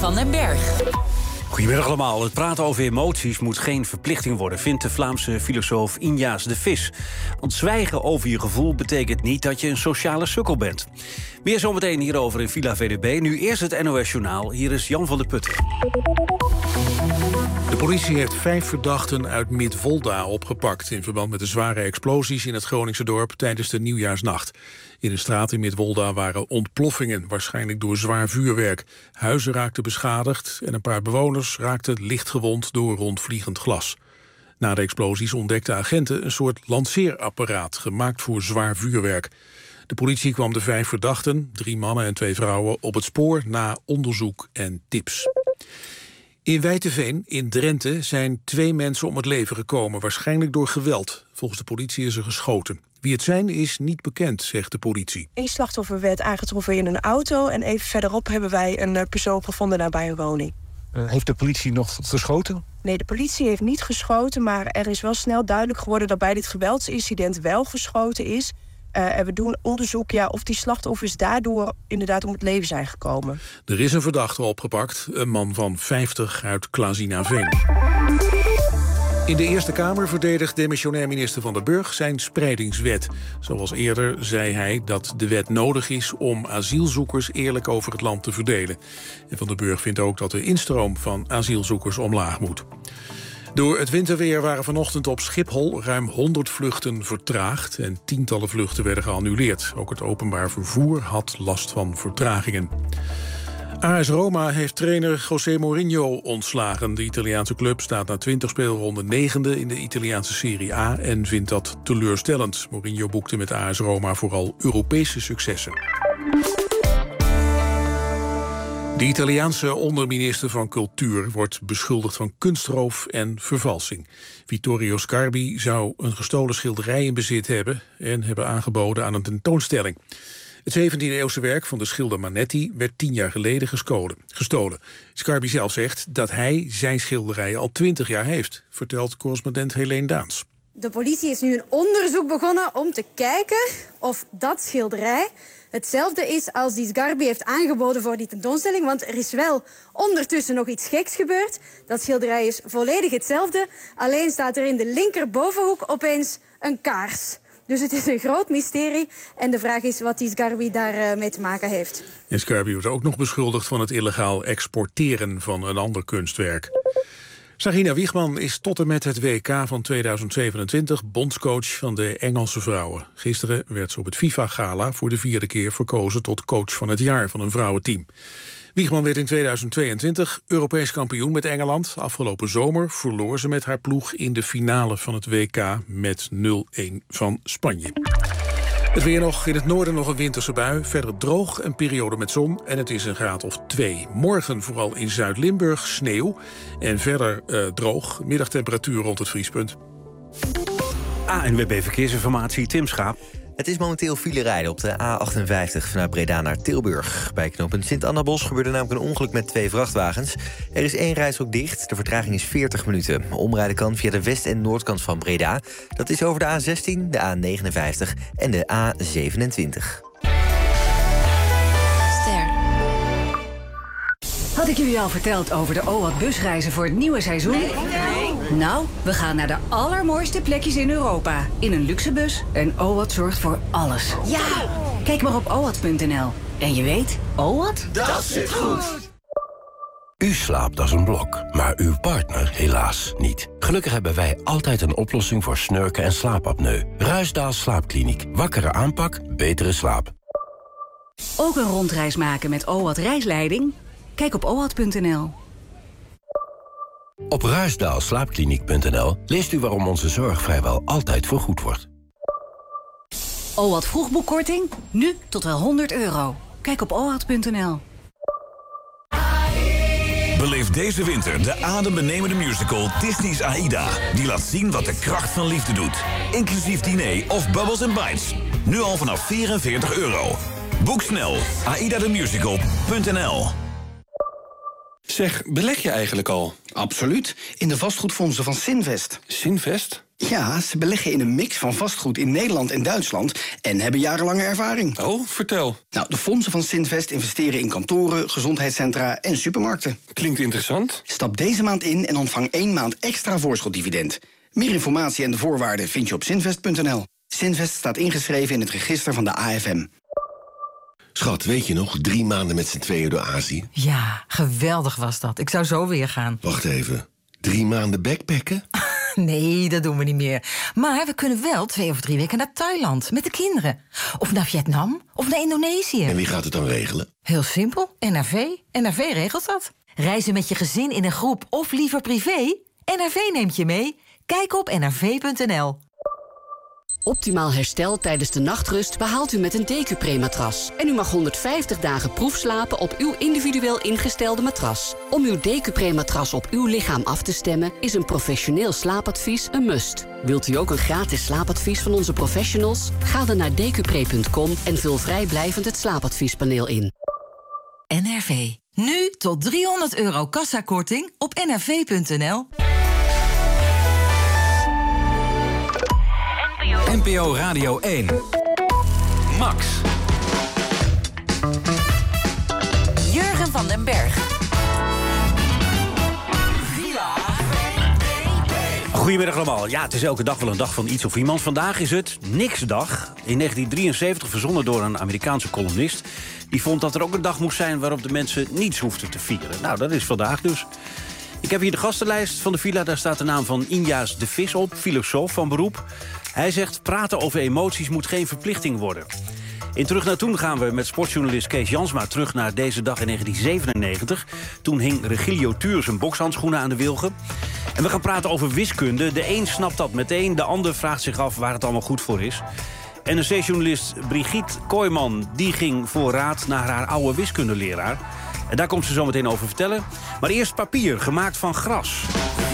van den Berg. Goedemiddag allemaal. Het praten over emoties moet geen verplichting worden, vindt de Vlaamse filosoof Injaas de Vis. Want zwijgen over je gevoel betekent niet dat je een sociale sukkel bent. Meer zometeen hierover in Villa VDB. Nu eerst het NOS-journaal. Hier is Jan van der Putten. De politie heeft 5 verdachten uit Midwolda opgepakt in verband met de zware explosies in het Groningse dorp tijdens de nieuwjaarsnacht. In een straat in Midwolda waren ontploffingen, waarschijnlijk door zwaar vuurwerk. Huizen raakten beschadigd en een paar bewoners raakten lichtgewond door rondvliegend glas. Na de explosies ontdekten agenten een soort lanceerapparaat gemaakt voor zwaar vuurwerk. De politie kwam de 5 verdachten, 3 mannen en 2 vrouwen, op het spoor na onderzoek en tips. In Wijteveen in Drenthe zijn 2 mensen om het leven gekomen, waarschijnlijk door geweld. Volgens de politie is er geschoten. Wie het zijn is niet bekend, zegt de politie. 1 slachtoffer werd aangetroffen in een auto en even verderop hebben wij een persoon gevonden nabij een woning. Heeft de politie nog geschoten? Nee, de politie heeft niet geschoten, maar er is wel snel duidelijk geworden dat bij dit geweldsincident wel geschoten is. En we doen onderzoek of die slachtoffers daardoor inderdaad om het leven zijn gekomen. Er is een verdachte opgepakt, een man van 50 uit Klazinaveen. In de Eerste Kamer verdedigt demissionair minister Van der Burg zijn spreidingswet. Zoals eerder zei hij dat de wet nodig is om asielzoekers eerlijk over het land te verdelen. En Van der Burg vindt ook dat de instroom van asielzoekers omlaag moet. Door het winterweer waren vanochtend op Schiphol ruim 100 vluchten vertraagd en tientallen vluchten werden geannuleerd. Ook het openbaar vervoer had last van vertragingen. AS Roma heeft trainer José Mourinho ontslagen. De Italiaanse club staat na 20 speelronden 9e in de Italiaanse Serie A en vindt dat teleurstellend. Mourinho boekte met AS Roma vooral Europese successen. De Italiaanse onderminister van Cultuur wordt beschuldigd van kunstroof en vervalsing. Vittorio Sgarbi zou een gestolen schilderij in bezit hebben en hebben aangeboden aan een tentoonstelling. Het 17e-eeuwse werk van de schilder Manetti werd 10 jaar geleden gestolen. Sgarbi zelf zegt dat hij zijn schilderij al 20 jaar heeft, vertelt correspondent Helene Daans. De politie is nu een onderzoek begonnen om te kijken of dat schilderij hetzelfde is als die Sgarbi heeft aangeboden voor die tentoonstelling. Want er is wel ondertussen nog iets geks gebeurd. Dat schilderij is volledig hetzelfde. Alleen staat er in de linkerbovenhoek opeens een kaars. Dus het is een groot mysterie. En de vraag is wat die Sgarbi daarmee te maken heeft. En Sgarbi wordt ook nog beschuldigd van het illegaal exporteren van een ander kunstwerk. Sarina Wiegman is tot en met het WK van 2027 bondscoach van de Engelse vrouwen. Gisteren werd ze op het FIFA-gala voor de 4e keer verkozen tot coach van het jaar van een vrouwenteam. Wiegman werd in 2022 Europees kampioen met Engeland. Afgelopen zomer verloor ze met haar ploeg in de finale van het WK met 0-1 van Spanje. Het weer nog, in het noorden nog een winterse bui. Verder droog, een periode met zon en het is een graad of 2. Morgen vooral in Zuid-Limburg sneeuw. En verder droog, middagtemperatuur rond het vriespunt. ANWB Verkeersinformatie, Tim Schaap. Het is momenteel file rijden op de A58 vanuit Breda naar Tilburg. Bij knooppunt Sint-Annabos gebeurde namelijk een ongeluk met 2 vrachtwagens. Er is 1 rijstrook dicht, de vertraging is 40 minuten. Omrijden kan via de west- en noordkant van Breda. Dat is over de A16, de A59 en de A27. Had ik jullie al verteld over de OWAT busreizen voor het nieuwe seizoen? Nee. Nou, we gaan naar de allermooiste plekjes in Europa. In een luxe bus en OWAT zorgt voor alles. Ja! Kijk maar op owat.nl. En je weet, OWAT? Dat zit goed! U slaapt als een blok, maar uw partner helaas niet. Gelukkig hebben wij altijd een oplossing voor snurken en slaapapneu. Ruisdaal Slaapkliniek. Wakkere aanpak, betere slaap. Ook een rondreis maken met OWAT reisleiding? Kijk op owat.nl. Op ruisdaalslaapkliniek.nl leest u waarom onze zorg vrijwel altijd vergoed wordt. OWAT vroegboekkorting? Nu tot wel €100. Kijk op owat.nl. Beleef deze winter de adembenemende musical Disney's AIDA. Die laat zien wat de kracht van liefde doet. Inclusief diner of Bubbles & Bites. Nu al vanaf €44. Boek snel. aidathemusical.nl. Zeg, beleg je eigenlijk al? Absoluut. In de vastgoedfondsen van Sinvest. Sinvest? Ja, ze beleggen in een mix van vastgoed in Nederland en Duitsland en hebben jarenlange ervaring. Oh, vertel. Nou, de fondsen van Sinvest investeren in kantoren, gezondheidscentra en supermarkten. Klinkt interessant. Stap deze maand in en ontvang 1 maand extra voorschotdividend. Meer informatie en de voorwaarden vind je op Sinvest.nl. Sinvest staat ingeschreven in het register van de AFM. Schat, weet je nog? 3 maanden met z'n tweeën door Azië. Ja, geweldig was dat. Ik zou zo weer gaan. Wacht even. 3 maanden backpacken? Nee, dat doen we niet meer. Maar we kunnen wel 2 of 3 weken naar Thailand met de kinderen. Of naar Vietnam, of naar Indonesië. En wie gaat het dan regelen? Heel simpel, NRV. NRV regelt dat. Reizen met je gezin in een groep of liever privé? NRV neemt je mee. Kijk op nrv.nl. Optimaal herstel tijdens de nachtrust behaalt u met een Decupre-matras. En u mag 150 dagen proefslapen op uw individueel ingestelde matras. Om uw Decupre-matras op uw lichaam af te stemmen is een professioneel slaapadvies een must. Wilt u ook een gratis slaapadvies van onze professionals? Ga dan naar decupre.com en vul vrijblijvend het slaapadviespaneel in. NRV. Nu tot €300 kassakorting op nrv.nl. NPO Radio 1. Max. Jurgen van den Berg. Goedemiddag allemaal. Ja, het is elke dag wel een dag van iets of iemand. Vandaag is het Niksdag. In 1973 verzonnen door een Amerikaanse columnist. Die vond dat er ook een dag moest zijn waarop de mensen niets hoefden te vieren. Nou, dat is vandaag dus. Ik heb hier de gastenlijst van de villa. Daar staat de naam van Injaas de Vis op, filosoof van beroep. Hij zegt, praten over emoties moet geen verplichting worden. In Terug naar Toen gaan we met sportjournalist Kees Jansma terug naar deze dag in 1997. Toen hing Regilio Tuur zijn bokshandschoenen aan de wilgen. En we gaan praten over wiskunde. De een snapt dat meteen, de ander vraagt zich af waar het allemaal goed voor is. NRC-journalist Brigitte Kooijman die ging voor raad naar haar oude wiskundeleraar. En daar komt ze zo meteen over vertellen. Maar eerst papier, gemaakt van gras.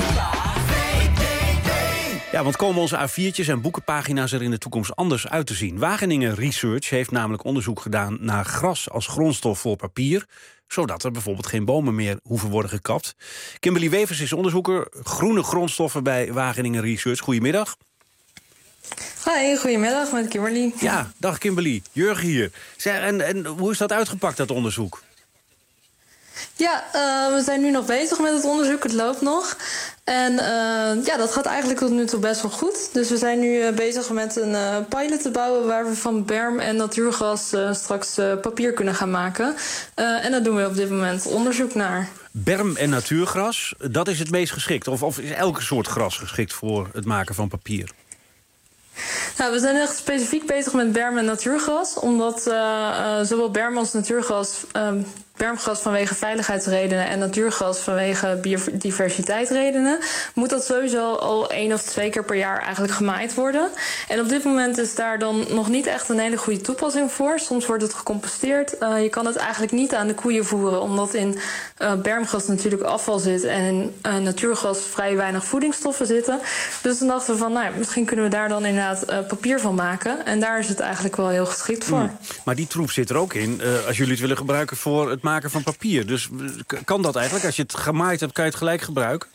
Ja, want komen onze A4'tjes en boekenpagina's er in de toekomst anders uit te zien? Wageningen Research heeft namelijk onderzoek gedaan naar gras als grondstof voor papier, zodat er bijvoorbeeld geen bomen meer hoeven worden gekapt. Kimberly Wevers is onderzoeker groene grondstoffen bij Wageningen Research. Goedemiddag. Hi, goedemiddag met Kimberly. Ja, dag Kimberly. Jurgen hier. En hoe is dat uitgepakt, dat onderzoek? Ja, we zijn nu nog bezig met het onderzoek. Het loopt nog. En dat gaat eigenlijk tot nu toe best wel goed. Dus we zijn nu bezig met een pilot te bouwen waar we van berm en natuurgas straks papier kunnen gaan maken. En daar doen we op dit moment onderzoek naar. Berm en natuurgras, dat is het meest geschikt? Of is elke soort gras geschikt voor het maken van papier? Nou, we zijn echt specifiek bezig met berm en natuurgas. Omdat zowel berm als natuurgas, bermgas vanwege veiligheidsredenen en natuurgas vanwege biodiversiteitsredenen, moet dat sowieso al 1 of 2 keer per jaar eigenlijk gemaaid worden. En op dit moment is daar dan nog niet echt een hele goede toepassing voor. Soms wordt het gecomposteerd. Je kan het eigenlijk niet aan de koeien voeren, omdat in bermgas natuurlijk afval zit en in natuurgas vrij weinig voedingsstoffen zitten. Dus dan dachten we van, nou, misschien kunnen we daar dan inderdaad papier van maken. En daar is het eigenlijk wel heel geschikt voor. Maar die troep zit er ook in, als jullie het willen gebruiken voor het maken van papier. Dus kan dat eigenlijk? Als je het gemaaid hebt, kan je het gelijk gebruiken?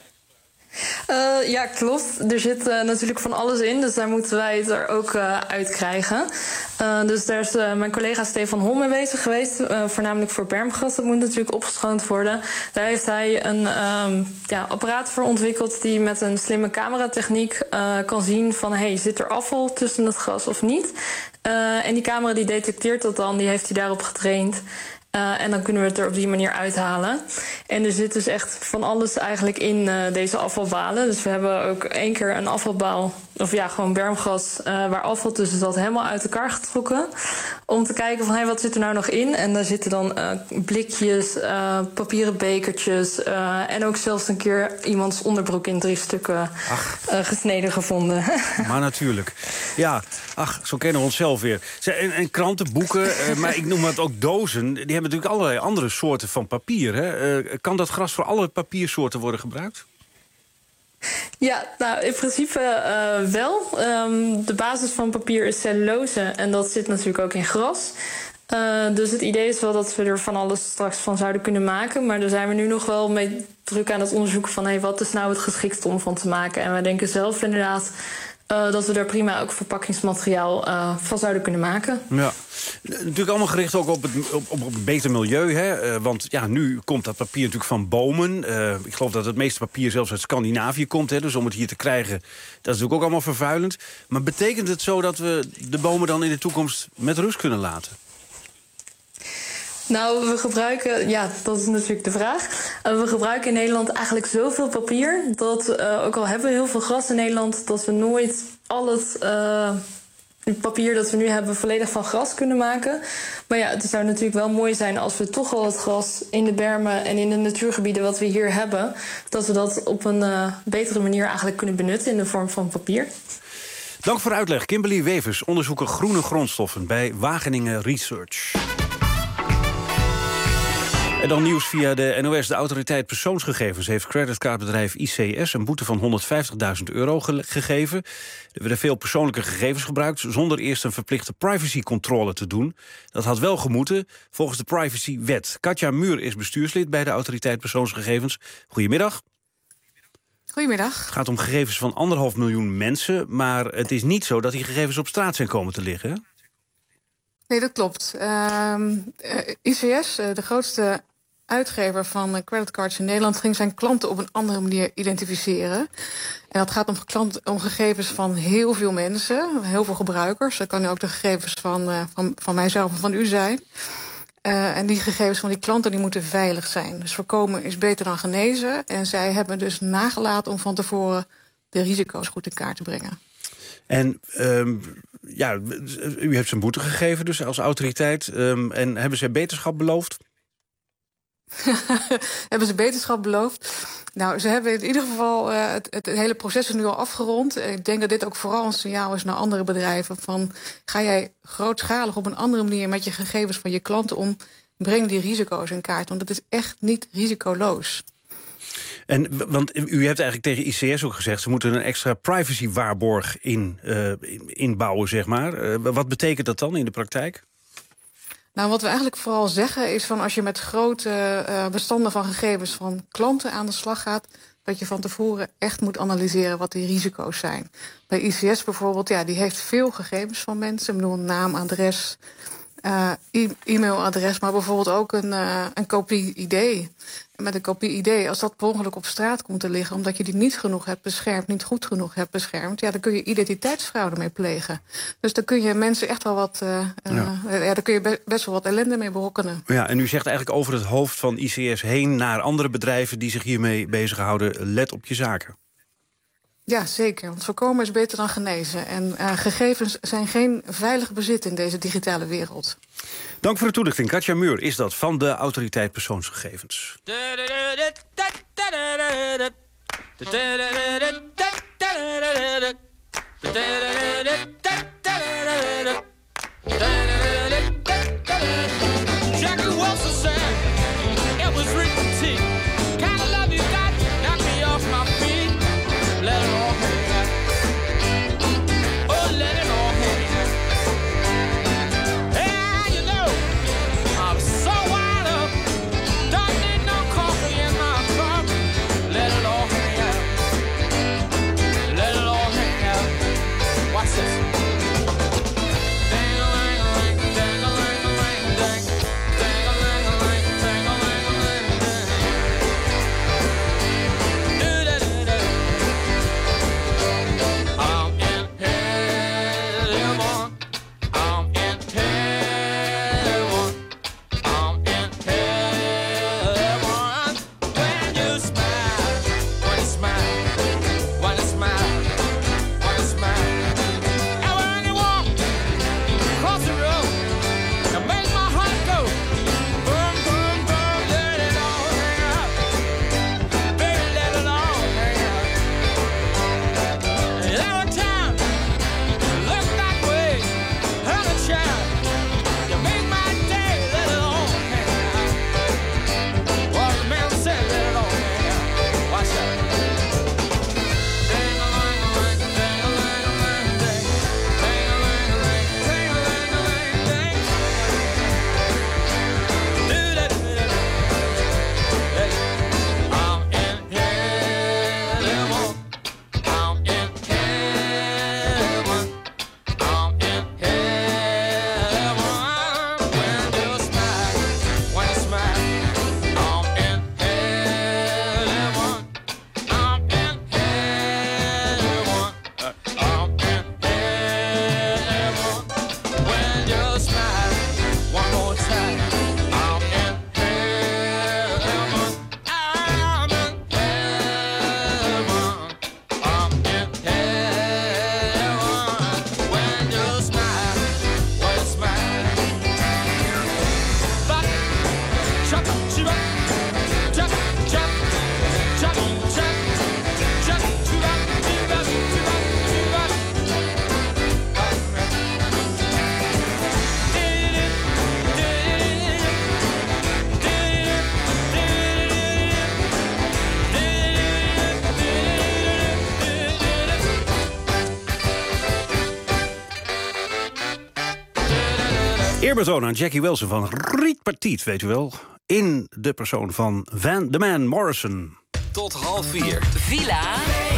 Ja, klopt. Er zit natuurlijk van alles in, dus daar moeten wij het er ook uit krijgen. Dus daar is mijn collega Stefan Hol mee bezig geweest, voornamelijk voor bermgas. Dat moet natuurlijk opgeschoond worden. Daar heeft hij een apparaat voor ontwikkeld die met een slimme cameratechniek kan zien van, hey, zit er afval tussen het gras of niet? En die camera die detecteert dat dan, die heeft hij daarop getraind. En dan kunnen we het er op die manier uithalen. En er zit dus echt van alles eigenlijk in deze afvalbalen. Dus we hebben ook 1 keer een afvalbaal, of ja, gewoon bermgas, waar afval tussen zat, helemaal uit elkaar getrokken. Om te kijken van, hey, wat zit er nou nog in? En daar zitten dan blikjes, papieren bekertjes en ook zelfs een keer iemands onderbroek in 3 stukken gesneden gevonden. Maar natuurlijk. Ja, zo kennen we onszelf weer. En kranten, boeken, maar ik noem het ook dozen. Die hebben natuurlijk allerlei andere soorten van papier. Hè? Kan dat gras voor alle papiersoorten worden gebruikt? Ja, nou, in principe wel. De basis van papier is cellulose en dat zit natuurlijk ook in gras. Dus het idee is wel dat we er van alles straks van zouden kunnen maken. Maar daar zijn we nu nog wel mee druk aan het onderzoeken van wat is nou het geschiktste om van te maken. En wij denken zelf inderdaad dat we daar prima ook verpakkingsmateriaal van zouden kunnen maken. Ja, natuurlijk allemaal gericht ook op het beter milieu. Hè? Want ja, nu komt dat papier natuurlijk van bomen. Ik geloof dat het meeste papier zelfs uit Scandinavië komt. Hè? Dus om het hier te krijgen, dat is natuurlijk ook allemaal vervuilend. Maar betekent het zo dat we de bomen dan in de toekomst met rust kunnen laten? Nou, we gebruiken, dat is natuurlijk de vraag. We gebruiken in Nederland eigenlijk zoveel papier dat, ook al hebben we heel veel gras in Nederland, dat we nooit al het papier dat we nu hebben volledig van gras kunnen maken. Maar ja, het zou natuurlijk wel mooi zijn als we toch al het gras in de bermen en in de natuurgebieden wat we hier hebben, dat we dat op een betere manier eigenlijk kunnen benutten in de vorm van papier. Dank voor de uitleg. Kimberly Wevers, onderzoeker groene grondstoffen bij Wageningen Research. En dan nieuws via de NOS. De autoriteit persoonsgegevens heeft creditcardbedrijf ICS een boete van €150.000 gegeven. Er werden veel persoonlijke gegevens gebruikt zonder eerst een verplichte privacycontrole te doen. Dat had wel gemoeten volgens de privacywet. Katja Muur is bestuurslid bij de autoriteit persoonsgegevens. Goedemiddag. Goedemiddag. Het gaat om gegevens van 1,5 miljoen mensen, maar het is niet zo dat die gegevens op straat zijn komen te liggen, hè? Nee, dat klopt. ICS, de grootste uitgever van creditcards in Nederland, ging zijn klanten op een andere manier identificeren. En dat gaat om gegevens van heel veel mensen, heel veel gebruikers. Dat kan ook de gegevens van mijzelf en van u zijn. En die gegevens van die klanten die moeten veilig zijn. Dus voorkomen is beter dan genezen. En zij hebben dus nagelaten om van tevoren de risico's goed in kaart te brengen. En u heeft ze een boete gegeven dus als autoriteit. En hebben ze beterschap beloofd? Hebben ze beterschap beloofd? Nou, ze hebben in ieder geval het hele proces is nu al afgerond. Ik denk dat dit ook vooral een signaal is naar andere bedrijven. Van, ga jij grootschalig op een andere manier met je gegevens van je klanten om, breng die risico's in kaart. Want het is echt niet risicoloos. Want u hebt eigenlijk tegen ICS ook gezegd, ze moeten een extra privacy-waarborg inbouwen, zeg maar. Wat betekent dat dan in de praktijk? Nou, wat we eigenlijk vooral zeggen is van als je met grote bestanden van gegevens van klanten aan de slag gaat, dat je van tevoren echt moet analyseren wat die risico's zijn. Bij ICS bijvoorbeeld, die heeft veel gegevens van mensen. Ik bedoel, naam, adres, e-mailadres, maar bijvoorbeeld ook een kopie-ID. Met een kopie-ID, als dat per ongeluk op straat komt te liggen, omdat je die niet genoeg hebt beschermd, niet goed genoeg hebt beschermd, dan kun je identiteitsfraude mee plegen. Dus dan kun je mensen echt wel wat, daar kun je best wel wat ellende mee berokkenen. Ja, en u zegt eigenlijk over het hoofd van ICS heen naar andere bedrijven die zich hiermee bezighouden, let op je zaken. Ja, zeker. Want voorkomen is beter dan genezen. En gegevens zijn geen veilig bezit in deze digitale wereld. Dank voor de toelichting. Katja Muur is dat van de autoriteit persoonsgegevens. Eerbetoon aan Jackie Wilson van Riet Partit, weet u wel. In de persoon van Van Man Morrison. Tot 3:30. Villa.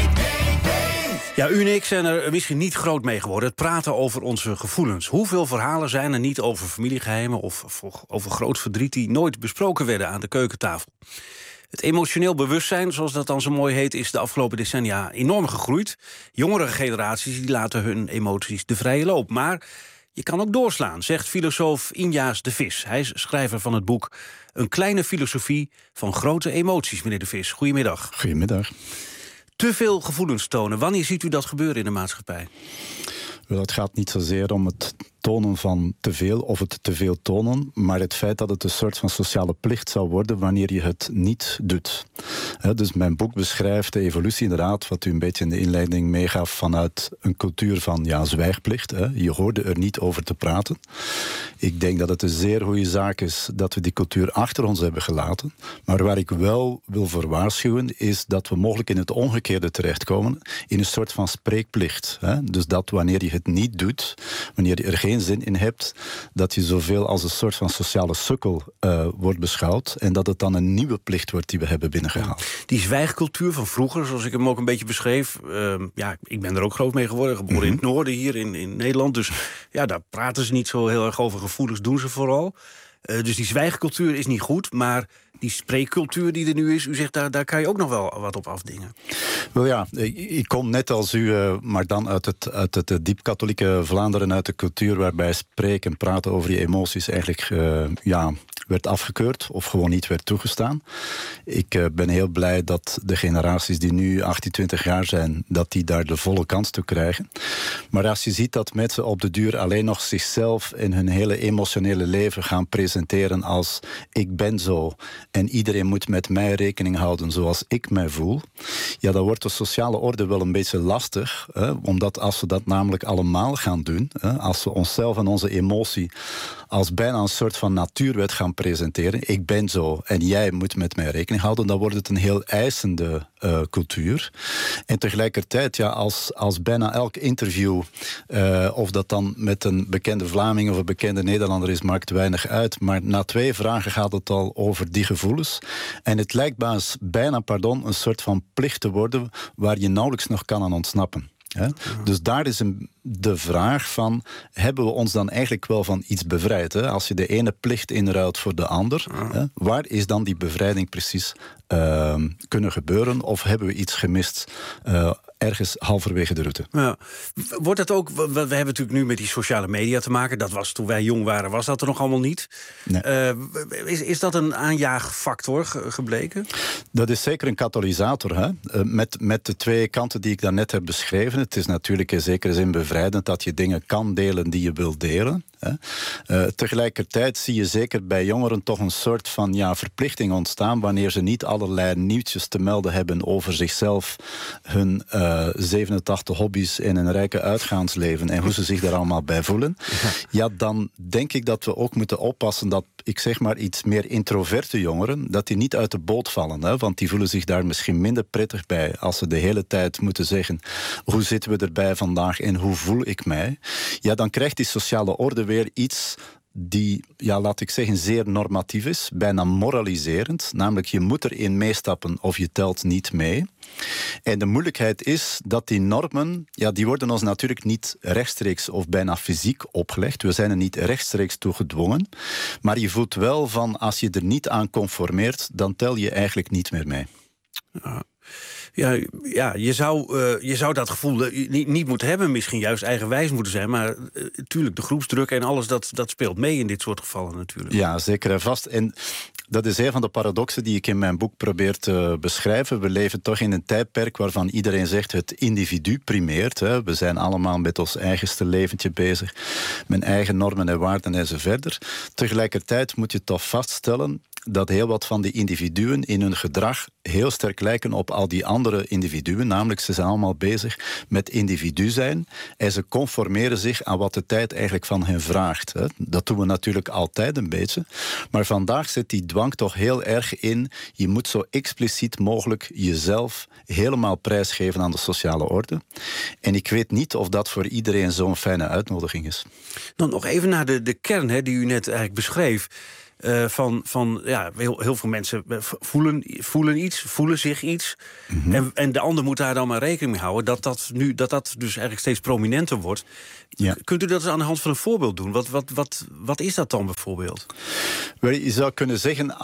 Ja, u en ik zijn er misschien niet groot mee geworden. Het praten over onze gevoelens. Hoeveel verhalen zijn er niet over familiegeheimen of over groot verdriet die nooit besproken werden aan de keukentafel? Het emotioneel bewustzijn, zoals dat dan zo mooi heet, is de afgelopen decennia enorm gegroeid. Jongere generaties die laten hun emoties de vrije loop. Maar je kan ook doorslaan, zegt filosoof Injaas de Vis. Hij is schrijver van het boek Een kleine filosofie van grote emoties, meneer de Vis. Goedemiddag. Goedemiddag. Te veel gevoelens tonen. Wanneer ziet u dat gebeuren in de maatschappij? Wel, het gaat niet zozeer om het tonen van te veel of het te veel tonen, maar het feit dat het een soort van sociale plicht zou worden wanneer je het niet doet. Dus mijn boek beschrijft de evolutie inderdaad, wat u een beetje in de inleiding meegaf, vanuit een cultuur van zwijgplicht. Je hoorde er niet over te praten. Ik denk dat het een zeer goede zaak is dat we die cultuur achter ons hebben gelaten. Maar waar ik wel wil voor waarschuwen is dat we mogelijk in het omgekeerde terechtkomen, in een soort van spreekplicht. Dus dat wanneer je het niet doet, wanneer je er geen zin in hebt, dat je zoveel als een soort van sociale sukkel wordt beschouwd en dat het dan een nieuwe plicht wordt die we hebben binnengehaald. Die zwijgcultuur van vroeger, zoals ik hem ook een beetje beschreef, ik ben er ook groot mee geworden, geboren in het noorden hier in Nederland, dus ja, daar praten ze niet zo heel erg over, gevoelens doen ze vooral. Dus die zwijgcultuur is niet goed, maar die spreekcultuur die er nu is, u zegt, daar kan je ook nog wel wat op afdingen. Wel ja, ik kom net als u, maar dan uit het diep-katholieke Vlaanderen, uit de cultuur waarbij spreken en praten over je emoties eigenlijk werd afgekeurd of gewoon niet werd toegestaan. Ik ben heel blij dat de generaties die nu 18, 20 jaar zijn, dat die daar de volle kans toe krijgen. Maar als je ziet dat mensen op de duur alleen nog zichzelf in hun hele emotionele leven gaan presenteren als ik ben zo en iedereen moet met mij rekening houden zoals ik mij voel, ja, dan wordt de sociale orde wel een beetje lastig, omdat als we dat namelijk allemaal gaan doen, als we onszelf en onze emotie als bijna een soort van natuurwet gaan presenteren, ik ben zo en jij moet met mij rekening houden, dan wordt het een heel eisende cultuur. En tegelijkertijd, als bijna elk interview, of dat dan met een bekende Vlaming of een bekende Nederlander is, maakt weinig uit. Maar na 2 vragen gaat het al over die gevoelens. En het lijkt bijna een soort van plicht te worden waar je nauwelijks nog kan aan ontsnappen. Dus daar is de vraag van, hebben we ons dan eigenlijk wel van iets bevrijd? Als je de ene plicht inruilt voor de ander, waar is dan die bevrijding precies kunnen gebeuren? Of hebben we iets gemist ergens halverwege de route? Ja. Wordt het ook, we hebben natuurlijk nu met die sociale media te maken, dat was toen wij jong waren, was dat er nog allemaal niet. Nee. Is dat een aanjaagfactor gebleken? Dat is zeker een katalysator. Met de 2 kanten die ik daarnet heb beschreven. Het is natuurlijk in zekere zin bevrijdend dat je dingen kan delen die je wilt delen. Tegelijkertijd zie je zeker bij jongeren toch een soort van verplichting ontstaan wanneer ze niet allerlei nieuwtjes te melden hebben over zichzelf, hun 87 hobby's in een rijke uitgaansleven en hoe ze zich daar allemaal bij voelen. Ja, dan denk ik dat we ook moeten oppassen dat, ik zeg maar iets meer introverte jongeren, dat die niet uit de boot vallen. Want die voelen zich daar misschien minder prettig bij als ze de hele tijd moeten zeggen, hoe zitten we erbij vandaag en hoe voel ik mij? Ja, dan krijgt die sociale orde weer iets die, laat ik zeggen, zeer normatief is, bijna moraliserend. Namelijk, je moet erin meestappen of je telt niet mee. En de moeilijkheid is dat die normen, die worden ons natuurlijk niet rechtstreeks of bijna fysiek opgelegd. We zijn er niet rechtstreeks toe gedwongen. Maar je voelt wel van, als je er niet aan conformeert, dan tel je eigenlijk niet meer mee. Ja, je zou dat gevoel niet moeten hebben, misschien juist eigenwijs moeten zijn, maar natuurlijk, de groepsdruk en alles, dat speelt mee in dit soort gevallen natuurlijk. Ja, zeker en vast. En dat is een van de paradoxen die ik in mijn boek probeer te beschrijven. We leven toch in een tijdperk waarvan iedereen zegt het individu primeert. We zijn allemaal met ons eigenste leventje bezig, met eigen normen en waarden enzovoort. Tegelijkertijd moet je toch vaststellen dat heel wat van die individuen in hun gedrag heel sterk lijken op al die andere individuen. Namelijk, ze zijn allemaal bezig met individu zijn en ze conformeren zich aan wat de tijd eigenlijk van hen vraagt. Hè. Dat doen we natuurlijk altijd een beetje. Maar vandaag zit die dwang toch heel erg in. Je moet zo expliciet mogelijk jezelf helemaal prijsgeven aan de sociale orde. En ik weet niet of dat voor iedereen zo'n fijne uitnodiging is. Dan nog even naar de kern die u net eigenlijk beschreef. Heel veel mensen voelen iets, voelen zich iets. Mm-hmm. En de ander moet daar dan maar rekening mee houden dat dat dus eigenlijk steeds prominenter wordt. Ja. Kunt u dat eens aan de hand van een voorbeeld doen? Wat is dat dan bijvoorbeeld? Je zou kunnen zeggen,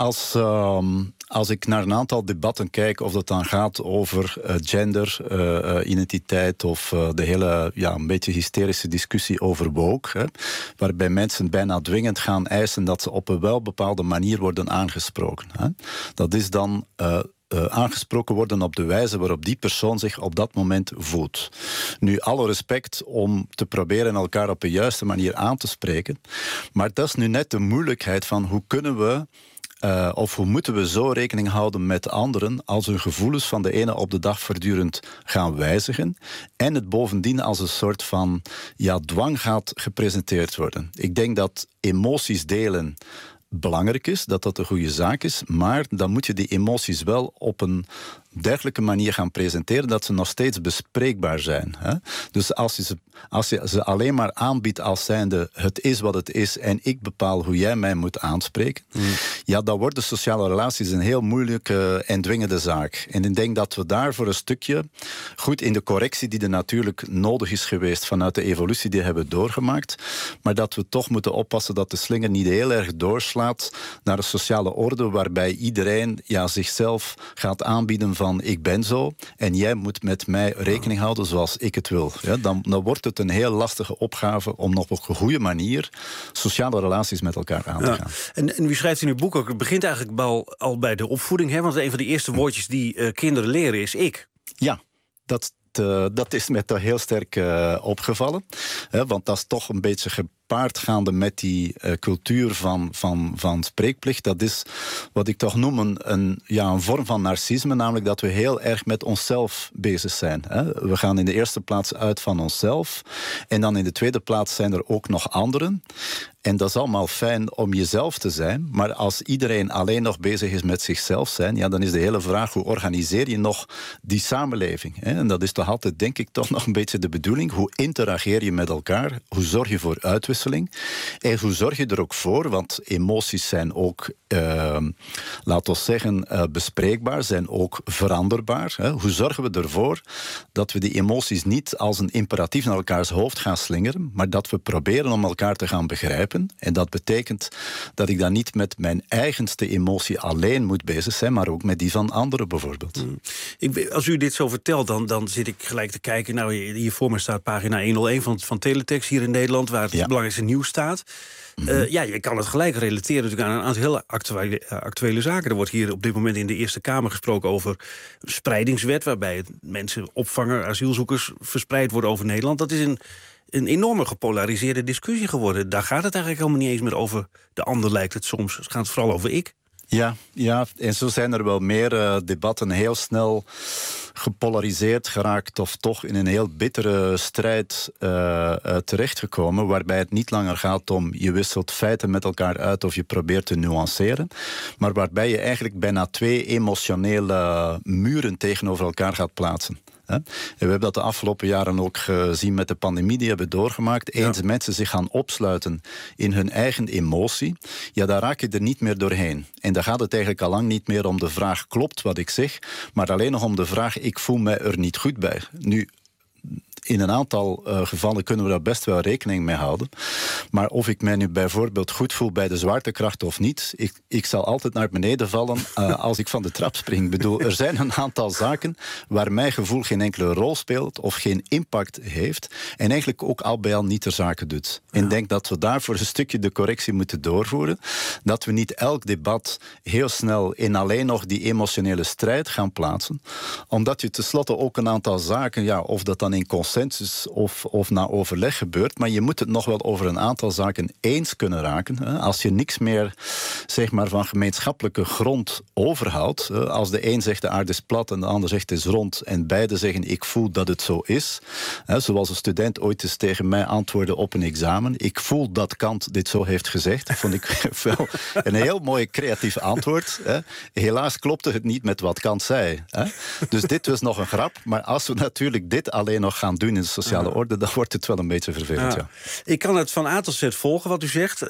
als ik naar een aantal debatten kijk, of dat dan gaat over gender, identiteit of de hele een beetje hysterische discussie over woke, waarbij mensen bijna dwingend gaan eisen dat ze op een welbepaalde manier worden aangesproken. Dat is dan aangesproken worden op de wijze waarop die persoon zich op dat moment voelt. Nu, alle respect om te proberen elkaar op een juiste manier aan te spreken, maar dat is nu net de moeilijkheid van hoe kunnen we of hoe moeten we zo rekening houden met anderen als hun gevoelens van de ene op de dag voortdurend gaan wijzigen en het bovendien als een soort van dwang gaat gepresenteerd worden. Ik denk dat emoties delen belangrijk is, dat een goede zaak is, maar dan moet je die emoties wel op een dergelijke manier gaan presenteren dat ze nog steeds bespreekbaar zijn. Hè? Dus als je ze alleen maar aanbiedt als zijnde het is wat het is en ik bepaal hoe jij mij moet aanspreken, dan worden sociale relaties een heel moeilijke en dwingende zaak. En ik denk dat we daar voor een stukje, goed in de correctie die er natuurlijk nodig is geweest vanuit de evolutie die hebben doorgemaakt, maar dat we toch moeten oppassen dat de slinger niet heel erg doorslaat naar een sociale orde waarbij iedereen zichzelf gaat aanbieden van ik ben zo en jij moet met mij rekening houden zoals ik het wil. Ja, dan wordt het een heel lastige opgave om nog op een goede manier sociale relaties met elkaar aan te gaan. En u schrijft in uw boek ook, het begint eigenlijk al bij de opvoeding, want een van de eerste woordjes die kinderen leren is ik. Ja, dat is me toch heel sterk opgevallen. Want dat is toch een beetje gepaardgaande met die cultuur van spreekplicht. Dat is wat ik toch noem een vorm van narcisme, namelijk dat we heel erg met onszelf bezig zijn. We gaan in de eerste plaats uit van onszelf en dan in de tweede plaats zijn er ook nog anderen. En dat is allemaal fijn om jezelf te zijn, maar als iedereen alleen nog bezig is met zichzelf zijn, dan is de hele vraag hoe organiseer je nog die samenleving? En dat is toch altijd, denk ik, toch nog een beetje de bedoeling. Hoe interageer je met elkaar? Hoe zorg je voor uitwisseling? En hoe zorg je er ook voor, want emoties zijn ook, laten we zeggen, bespreekbaar, zijn ook veranderbaar. Hoe zorgen we ervoor dat we die emoties niet als een imperatief naar elkaars hoofd gaan slingeren, maar dat we proberen om elkaar te gaan begrijpen? En dat betekent dat ik dan niet met mijn eigenste emotie alleen moet bezig zijn, maar ook met die van anderen bijvoorbeeld. Als u dit zo vertelt, dan zit ik gelijk te kijken. Nou, hier voor me staat pagina 101 van Teletext hier in Nederland, waar het belangrijkste nieuws staat. Je kan het gelijk relateren natuurlijk aan een aantal hele actuele zaken. Er wordt hier op dit moment in de Eerste Kamer gesproken over een spreidingswet, waarbij mensen, opvangers, asielzoekers verspreid worden over Nederland. Dat is een enorme gepolariseerde discussie geworden. Daar gaat het eigenlijk helemaal niet eens meer over de ander, lijkt het soms. Het gaat vooral over ik. Ja, en zo zijn er wel meer debatten heel snel gepolariseerd geraakt of toch in een heel bittere strijd terechtgekomen, waarbij het niet langer gaat om je wisselt feiten met elkaar uit of je probeert te nuanceren, maar waarbij je eigenlijk bijna twee emotionele muren tegenover elkaar gaat plaatsen. En we hebben dat de afgelopen jaren ook gezien met de pandemie die hebben doorgemaakt. Eens mensen zich gaan opsluiten in hun eigen emotie, daar raak je er niet meer doorheen. En dan gaat het eigenlijk al lang niet meer om de vraag klopt wat ik zeg, maar alleen nog om de vraag ik voel mij er niet goed bij. Nu, in een aantal gevallen kunnen we daar best wel rekening mee houden. Maar of ik mij nu bijvoorbeeld goed voel bij de zwaartekracht of niet, ik zal altijd naar beneden vallen als ik van de trap spring. Ik bedoel, er zijn een aantal zaken waar mijn gevoel geen enkele rol speelt of geen impact heeft en eigenlijk ook al bij al niet ter zake doet. En ik denk dat we daarvoor een stukje de correctie moeten doorvoeren. Dat we niet elk debat heel snel in alleen nog die emotionele strijd gaan plaatsen. Omdat je tenslotte ook een aantal zaken, of dat dan in consensus of na overleg gebeurt. Maar je moet het nog wel over een aantal zaken eens kunnen raken. Als je niks meer zeg maar, van gemeenschappelijke grond overhoudt. Als de een zegt de aarde is plat en de ander zegt het is rond. En beide zeggen ik voel dat het zo is. Zoals een student ooit eens tegen mij antwoordde op een examen. Ik voel dat Kant dit zo heeft gezegd. Dat vond ik wel een heel mooi creatief antwoord. Helaas klopte het niet met wat Kant zei. Dus dit was nog een grap. Maar als we natuurlijk dit alleen nog gaan doen in de sociale orde, dan wordt het wel een beetje vervelend. Ja. Ik kan het van A tot Z volgen wat u zegt.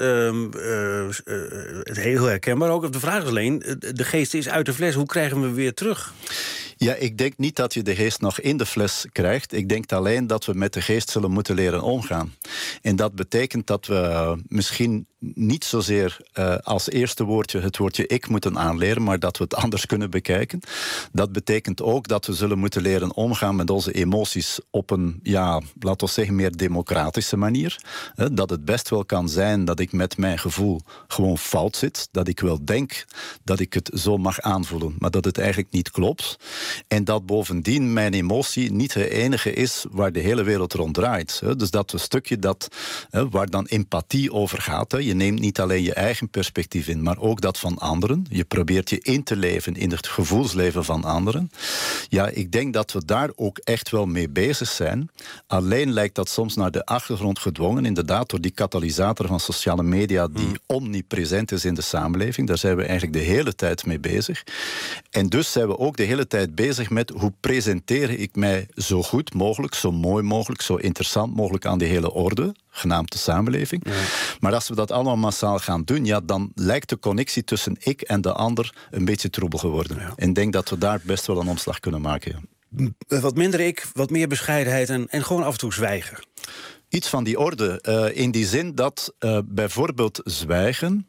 Het heel herkenbaar ook. De vraag is alleen, de geest is uit de fles. Hoe krijgen we hem weer terug? Ja, ik denk niet dat je de geest nog in de fles krijgt. Ik denk alleen dat we met de geest zullen moeten leren omgaan. En dat betekent dat we misschien niet zozeer als eerste woordje het woordje ik moeten aanleren, maar dat we het anders kunnen bekijken. Dat betekent ook dat we zullen moeten leren omgaan met onze emoties op een, laten we zeggen, meer democratische manier. Dat het best wel kan zijn dat ik met mijn gevoel gewoon fout zit. Dat ik wel denk dat ik het zo mag aanvoelen, maar dat het eigenlijk niet klopt. En dat bovendien mijn emotie niet de enige is waar de hele wereld rond draait. Dus dat een stukje waar dan empathie over gaat. Je neemt niet alleen je eigen perspectief in, maar ook dat van anderen. Je probeert je in te leven in het gevoelsleven van anderen. Ja, ik denk dat we daar ook echt wel mee bezig zijn. Alleen lijkt dat soms naar de achtergrond gedwongen, inderdaad, door die katalysator van sociale media die omnipresent is in de samenleving. Daar zijn we eigenlijk de hele tijd mee bezig. En dus zijn we ook de hele tijd bezig met hoe presenteer ik mij zo goed mogelijk, zo mooi mogelijk, zo interessant mogelijk aan die hele orde, genaamd de samenleving. Ja. Maar als we dat allemaal massaal gaan doen, dan lijkt de connectie tussen ik en de ander een beetje troebel geworden. Ja. En ik denk dat we daar best wel een omslag kunnen maken. Ja. Wat minder ik, wat meer bescheidenheid en gewoon af en toe zwijgen. Iets van die orde. In die zin dat bijvoorbeeld zwijgen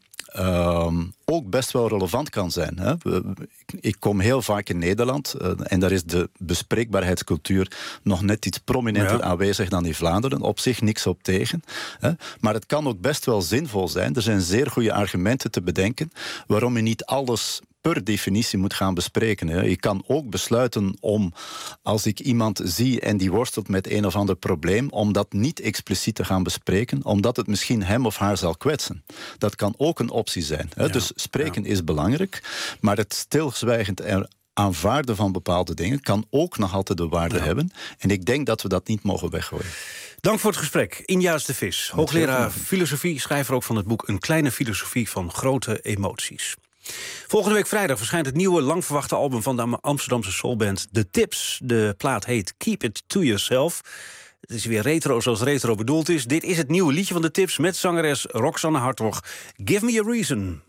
ook best wel relevant kan zijn. Hè? Ik kom heel vaak in Nederland en daar is de bespreekbaarheidscultuur nog net iets prominenter aanwezig dan in Vlaanderen. Op zich niks op tegen. Hè? Maar het kan ook best wel zinvol zijn. Er zijn zeer goede argumenten te bedenken waarom je niet alles per definitie moet gaan bespreken. Hè. Je kan ook besluiten om, als ik iemand zie en die worstelt met een of ander probleem, om dat niet expliciet te gaan bespreken, omdat het misschien hem of haar zal kwetsen. Dat kan ook een optie zijn. Hè. Dus spreken is belangrijk, maar het stilzwijgend aanvaarden van bepaalde dingen kan ook nog altijd de waarde hebben. En ik denk dat we dat niet mogen weggooien. Dank voor het gesprek. Inja's de Vis, hoogleraar filosofie, schrijver ook van het boek Een kleine filosofie van grote emoties. Volgende week vrijdag verschijnt het nieuwe lang verwachte album van de Amsterdamse soulband The Tips. De plaat heet Keep It To Yourself. Het is weer retro zoals retro bedoeld is. Dit is het nieuwe liedje van The Tips met zangeres Roxanne Hartog. Give Me A Reason.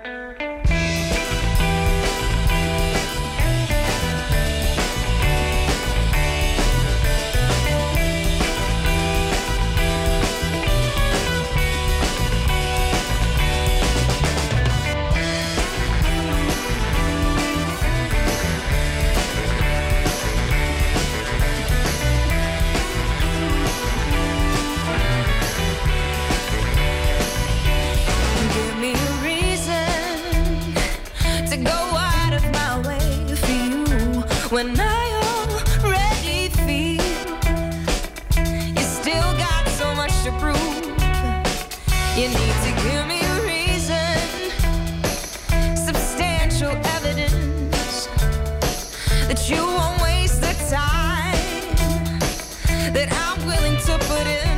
When I already feel you still got so much to prove, you need to give me a reason, substantial evidence that you won't waste the time that I'm willing to put in.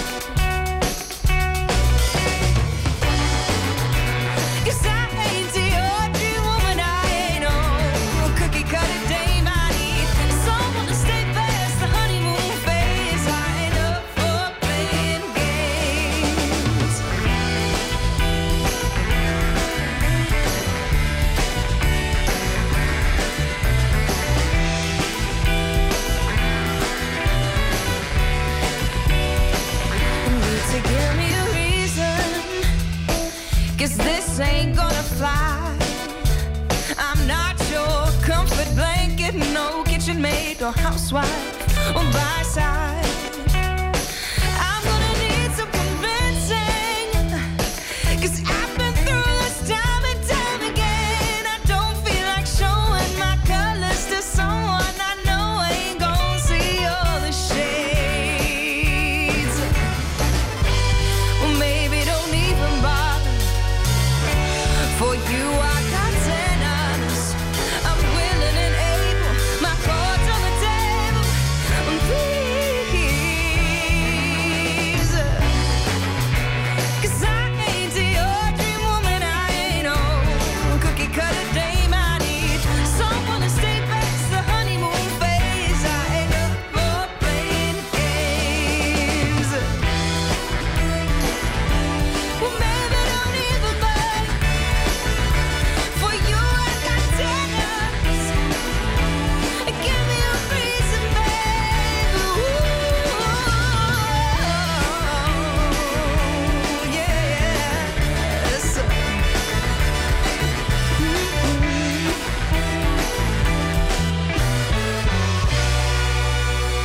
'Cause I ain't the ordinary woman, I ain't no cookie cutter day. This ain't gonna fly. I'm not your comfort blanket, no kitchen maid or housewife or by side. I'm gonna need some convincing, 'cause I've been through this time and time again. I don't feel like showing my colors to someone I know ain't gonna see all the shade.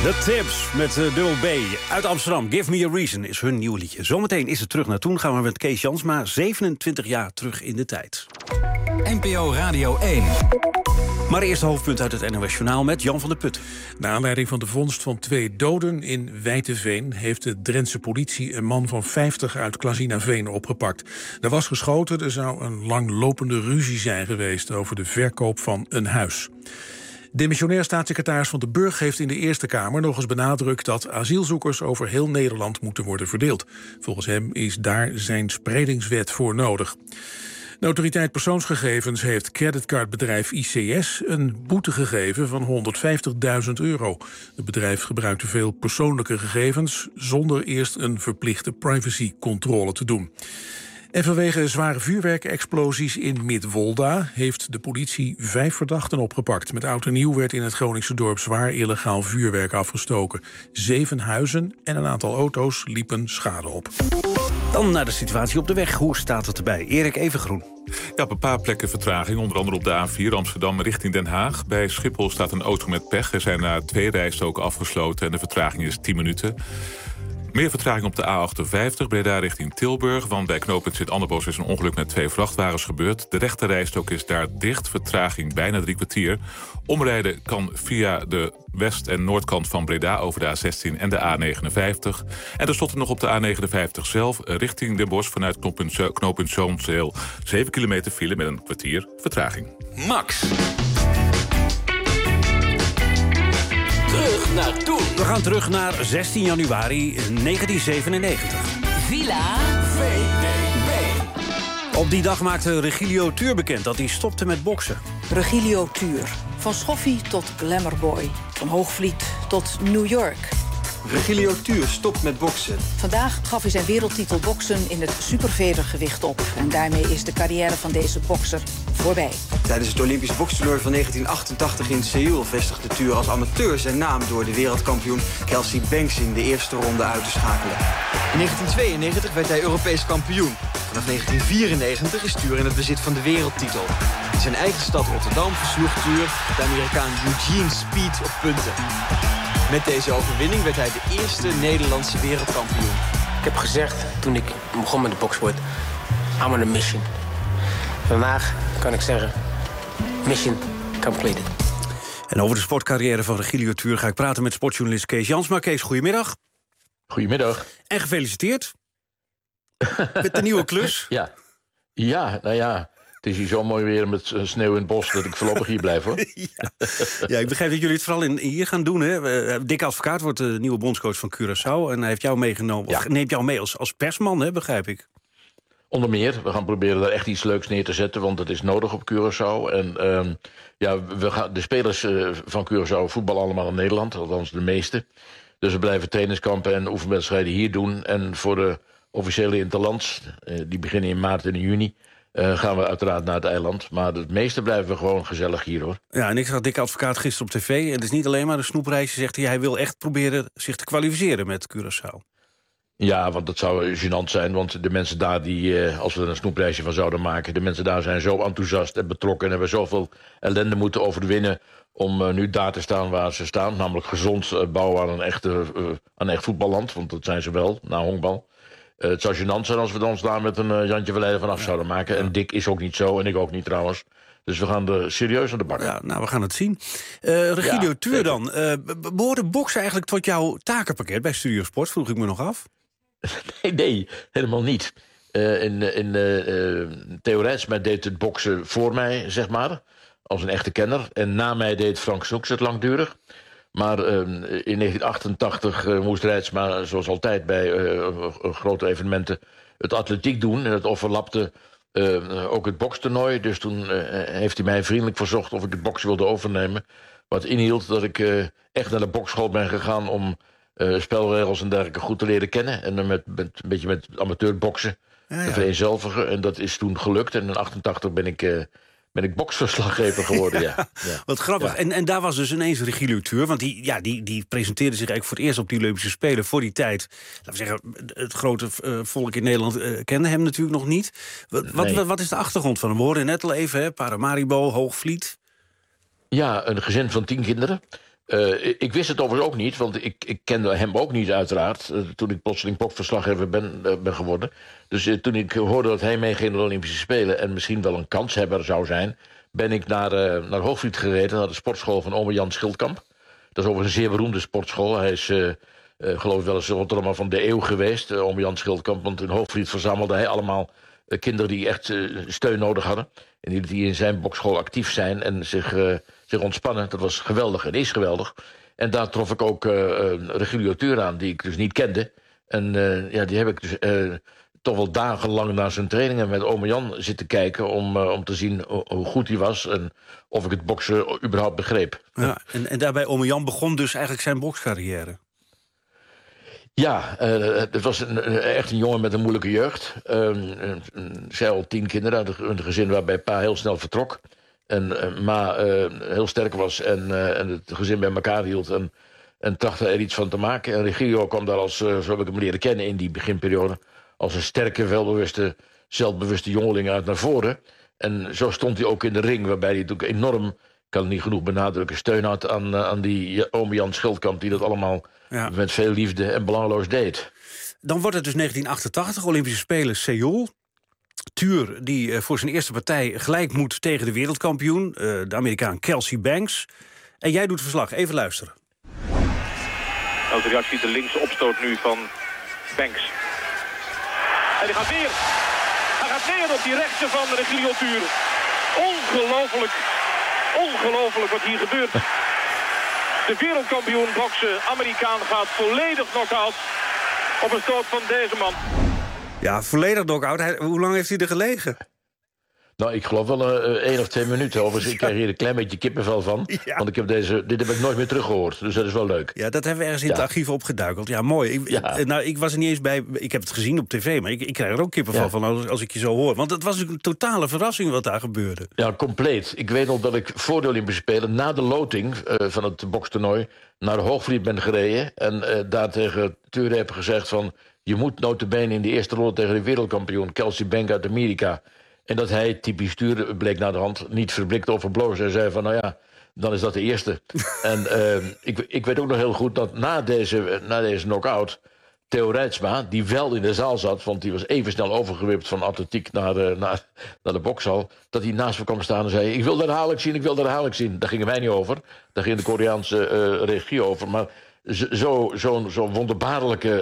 The Tips met dubbel B uit Amsterdam. Give Me a Reason is hun nieuw liedje. Zometeen is het terug naar toen. Gaan we met Kees Jansma 27 jaar terug in de tijd. NPO Radio 1. Maar eerst de hoofdpunt uit het NOS Journaal met Jan van der Putten. Naar aanleiding van de vondst van 2 doden in Wijteveen heeft de Drentse politie een man van 50 uit Klazinaveen opgepakt. Er was geschoten, er zou een langlopende ruzie zijn geweest over de verkoop van een huis. Demissionair staatssecretaris Van den Burg heeft in de Eerste Kamer nog eens benadrukt dat asielzoekers over heel Nederland moeten worden verdeeld. Volgens hem is daar zijn spreidingswet voor nodig. De autoriteit persoonsgegevens heeft creditcardbedrijf ICS een boete gegeven van €150.000. Het bedrijf gebruikte veel persoonlijke gegevens zonder eerst een verplichte privacycontrole te doen. En vanwege zware vuurwerkexplosies in Midwolda heeft de politie 5 verdachten opgepakt. Met oud en nieuw werd in het Groningse dorp zwaar illegaal vuurwerk afgestoken. 7 huizen en een aantal auto's liepen schade op. Dan naar de situatie op de weg. Hoe staat het erbij? Erik Evengroen. Ja, op een paar plekken vertraging, onder andere op de A4 Amsterdam richting Den Haag. Bij Schiphol staat een auto met pech. Er zijn 2 rijstroken afgesloten en de vertraging is 10 minuten. Meer vertraging op de A58, Breda richting Tilburg. Want bij knooppunt Sint-Anderbos is een ongeluk met 2 vrachtwagens gebeurd. De rechte rijstrook is daar dicht, vertraging bijna 3 kwartier. Omrijden kan via de west- en noordkant van Breda over de A16 en de A59. En tenslotte nog op de A59 zelf, richting Den Bosch vanuit knooppunt Zoomzeel. 7 kilometer file met een kwartier vertraging. Max. Terug naar toen. We gaan terug naar 16 januari 1997. Villa VDB. Op die dag maakte Regilio Tuur bekend dat hij stopte met boksen. Regilio Tuur. Van Schoffie tot Glamourboy. Van Hoogvliet tot New York. Regilio Tuur stopt met boksen. Vandaag gaf hij zijn wereldtitel boksen in het supervedergewicht op. En daarmee is de carrière van deze bokser voorbij. Tijdens het Olympisch bokstoernooi van 1988 in Seoul vestigde Tuur als amateur zijn naam door de wereldkampioen Kelsey Banks in de eerste ronde uit te schakelen. In 1992 werd hij Europees kampioen. Vanaf 1994 is Tuur in het bezit van de wereldtitel. In zijn eigen stad Rotterdam versloeg Tuur de Amerikaan Eugene Speed op punten. Met deze overwinning werd hij de eerste Nederlandse wereldkampioen. Ik heb gezegd toen ik begon met de boksport, I'm on a mission. Vandaag kan ik zeggen, mission completed. En over de sportcarrière van Regilio Tuur ga ik praten met sportjournalist Kees Jansma. Kees, goedemiddag. Goedemiddag. En gefeliciteerd met de nieuwe klus. Ja, nou ja. Het is hier zo mooi weer met sneeuw in het bos dat ik voorlopig hier blijf, hoor. Ja, ik begrijp dat jullie het vooral hier gaan doen. Hè? Dick Advocaat wordt de nieuwe bondscoach van Curaçao. En hij heeft jou meegenomen, of neemt jou mee als persman, hè, begrijp ik. Onder meer. We gaan proberen daar echt iets leuks neer te zetten, want het is nodig op Curaçao. En de spelers van Curaçao voetballen allemaal in Nederland, althans de meeste. Dus we blijven trainingskampen en oefenwedstrijden hier doen. En voor de officiële interlands, die beginnen in maart en in juni, gaan we uiteraard naar het eiland. Maar het meeste blijven we gewoon gezellig hier, hoor. Ja, en ik zag Dick Advocaat gisteren op tv. En het is niet alleen maar een snoepreisje, zegt hij. Hij wil echt proberen zich te kwalificeren met Curaçao. Ja, want dat zou gênant zijn. Want de mensen daar, als we er een snoepreisje van zouden maken, de mensen daar zijn zo enthousiast en betrokken en hebben zoveel ellende moeten overwinnen om nu daar te staan waar ze staan. Namelijk gezond bouwen aan een echt voetballand. Want dat zijn ze wel, na honkbal. Het zou gênant zijn als we ons daar met een Jantje Verleiden vanaf zouden maken. En Dick is ook niet zo, en ik ook niet trouwens. Dus we gaan er serieus aan de bak. Ja, nou, we gaan het zien. Regilio Tuur dan. Behoorde boksen eigenlijk tot jouw takenpakket bij Studiosport? Vroeg ik me nog af. Nee, helemaal niet. Theo Rijtsma deed het boksen voor mij, zeg maar. Als een echte kenner. En na mij deed Frank Snoeks het langdurig. Maar in 1988 moest Rijtsma, zoals altijd bij grote evenementen, het atletiek doen. En het overlapte ook het bokstoernooi. Dus toen heeft hij mij vriendelijk verzocht of ik het boksen wilde overnemen. Wat inhield dat ik echt naar de boksschool ben gegaan om spelregels en dergelijke goed te leren kennen. En dan een beetje met amateurboksen te vereenzelvigen. En dat is toen gelukt. En in 1988 ben ik boksverslaggever geworden, ja. Wat grappig. Ja. En daar was dus ineens Regilio Tuur. Want die presenteerde zich eigenlijk voor het eerst op die Olympische Spelen. Voor die tijd, laten we zeggen, het grote volk in Nederland kende hem natuurlijk nog niet. Wat is de achtergrond van hem? We hoorden net al even, hè, Paramaribo, Hoogvliet. Ja, een gezin van 10 kinderen. Ik wist het overigens ook niet, want ik kende hem ook niet uiteraard... toen ik plotseling boksverslaggever ben geworden. Dus toen ik hoorde dat hij meeging naar de Olympische Spelen... en misschien wel een kanshebber zou zijn... ben ik naar Hoogvliet gereden, naar de sportschool van ome Jan Schildkamp. Dat is overigens een zeer beroemde sportschool. Hij is, geloof ik, wel eens Rotterdammer van de eeuw geweest, ome Jan Schildkamp. Want in Hoogvliet verzamelde hij allemaal kinderen die echt steun nodig hadden. En die in zijn bokschool actief zijn en zich ontspannen. Dat was geweldig en is geweldig. En daar trof ik ook Regilio Tuur aan, die ik dus niet kende. En die heb ik dus toch wel dagenlang naar zijn trainingen met ome Jan zitten kijken... om te zien hoe goed hij was en of ik het boksen überhaupt begreep. Ja, en daarbij ome Jan begon dus eigenlijk zijn bokscarrière. Ja, het was echt een jongen met een moeilijke jeugd. Zij al 10 kinderen uit een gezin waarbij pa heel snel vertrok. En ma heel sterk was en het gezin bij elkaar hield... en trachtte er iets van te maken. En Regilio kwam daar als, zo heb ik hem leren kennen in die beginperiode... als een sterke, welbewuste, zelfbewuste jongeling uit naar voren. En zo stond hij ook in de ring, waarbij hij natuurlijk enorm... ik kan het niet genoeg benadrukken, steun had aan die ome Jan Schildkamp... die dat allemaal met veel liefde en belangeloos deed. Dan wordt het dus 1988, Olympische Spelen Seoul. Tuur die voor zijn eerste partij gelijk moet tegen de wereldkampioen... de Amerikaan Kelsey Banks. En jij doet verslag, even luisteren. Als de reactie de linkse opstoot nu van Banks. En hij gaat weer. Hij gaat weer op die rechtse van Regilio Tuur. Ongelooflijk. Ongelooflijk wat hier gebeurt. De wereldkampioen boksen, Amerikaan, gaat volledig knock-out op een stoot van deze man. Ja, volledig knock-out. Hoe lang heeft hij er gelegen? Nou, ik geloof wel 1 of 2 minuten. Overigens, ik krijg hier een klein beetje kippenvel van. Ja. Want dit heb ik nooit meer teruggehoord. Dus dat is wel leuk. Ja, dat hebben we ergens in het archief opgeduikeld. Ja, mooi. Ik was er niet eens bij. Ik heb het gezien op tv, maar ik krijg er ook kippenvel van als ik je zo hoor. Want het was een totale verrassing wat daar gebeurde. Ja, compleet. Ik weet nog dat ik voor de Olympische Spelen... na de loting van het bokstoernooi naar Hoogvliet ben gereden... en daar tegen Tuur heb gezegd van... je moet nota bene in de eerste ronde tegen de wereldkampioen... Kelsey Banks uit Amerika... En dat hij, typisch Tuur, bleek naar de hand, niet verblikt of verblozen. En zei van, nou ja, dan is dat de eerste. En ik weet ook nog heel goed dat na deze knock-out... Theo Reitsma, die wel in de zaal zat... want die was even snel overgewipt van atletiek naar de bokshal... dat hij naast me kwam staan en zei... ik wil de herhaling zien, ik wil de herhaling zien. Daar gingen wij niet over. Daar ging de Koreaanse regie over. Maar zo'n wonderbaarlijke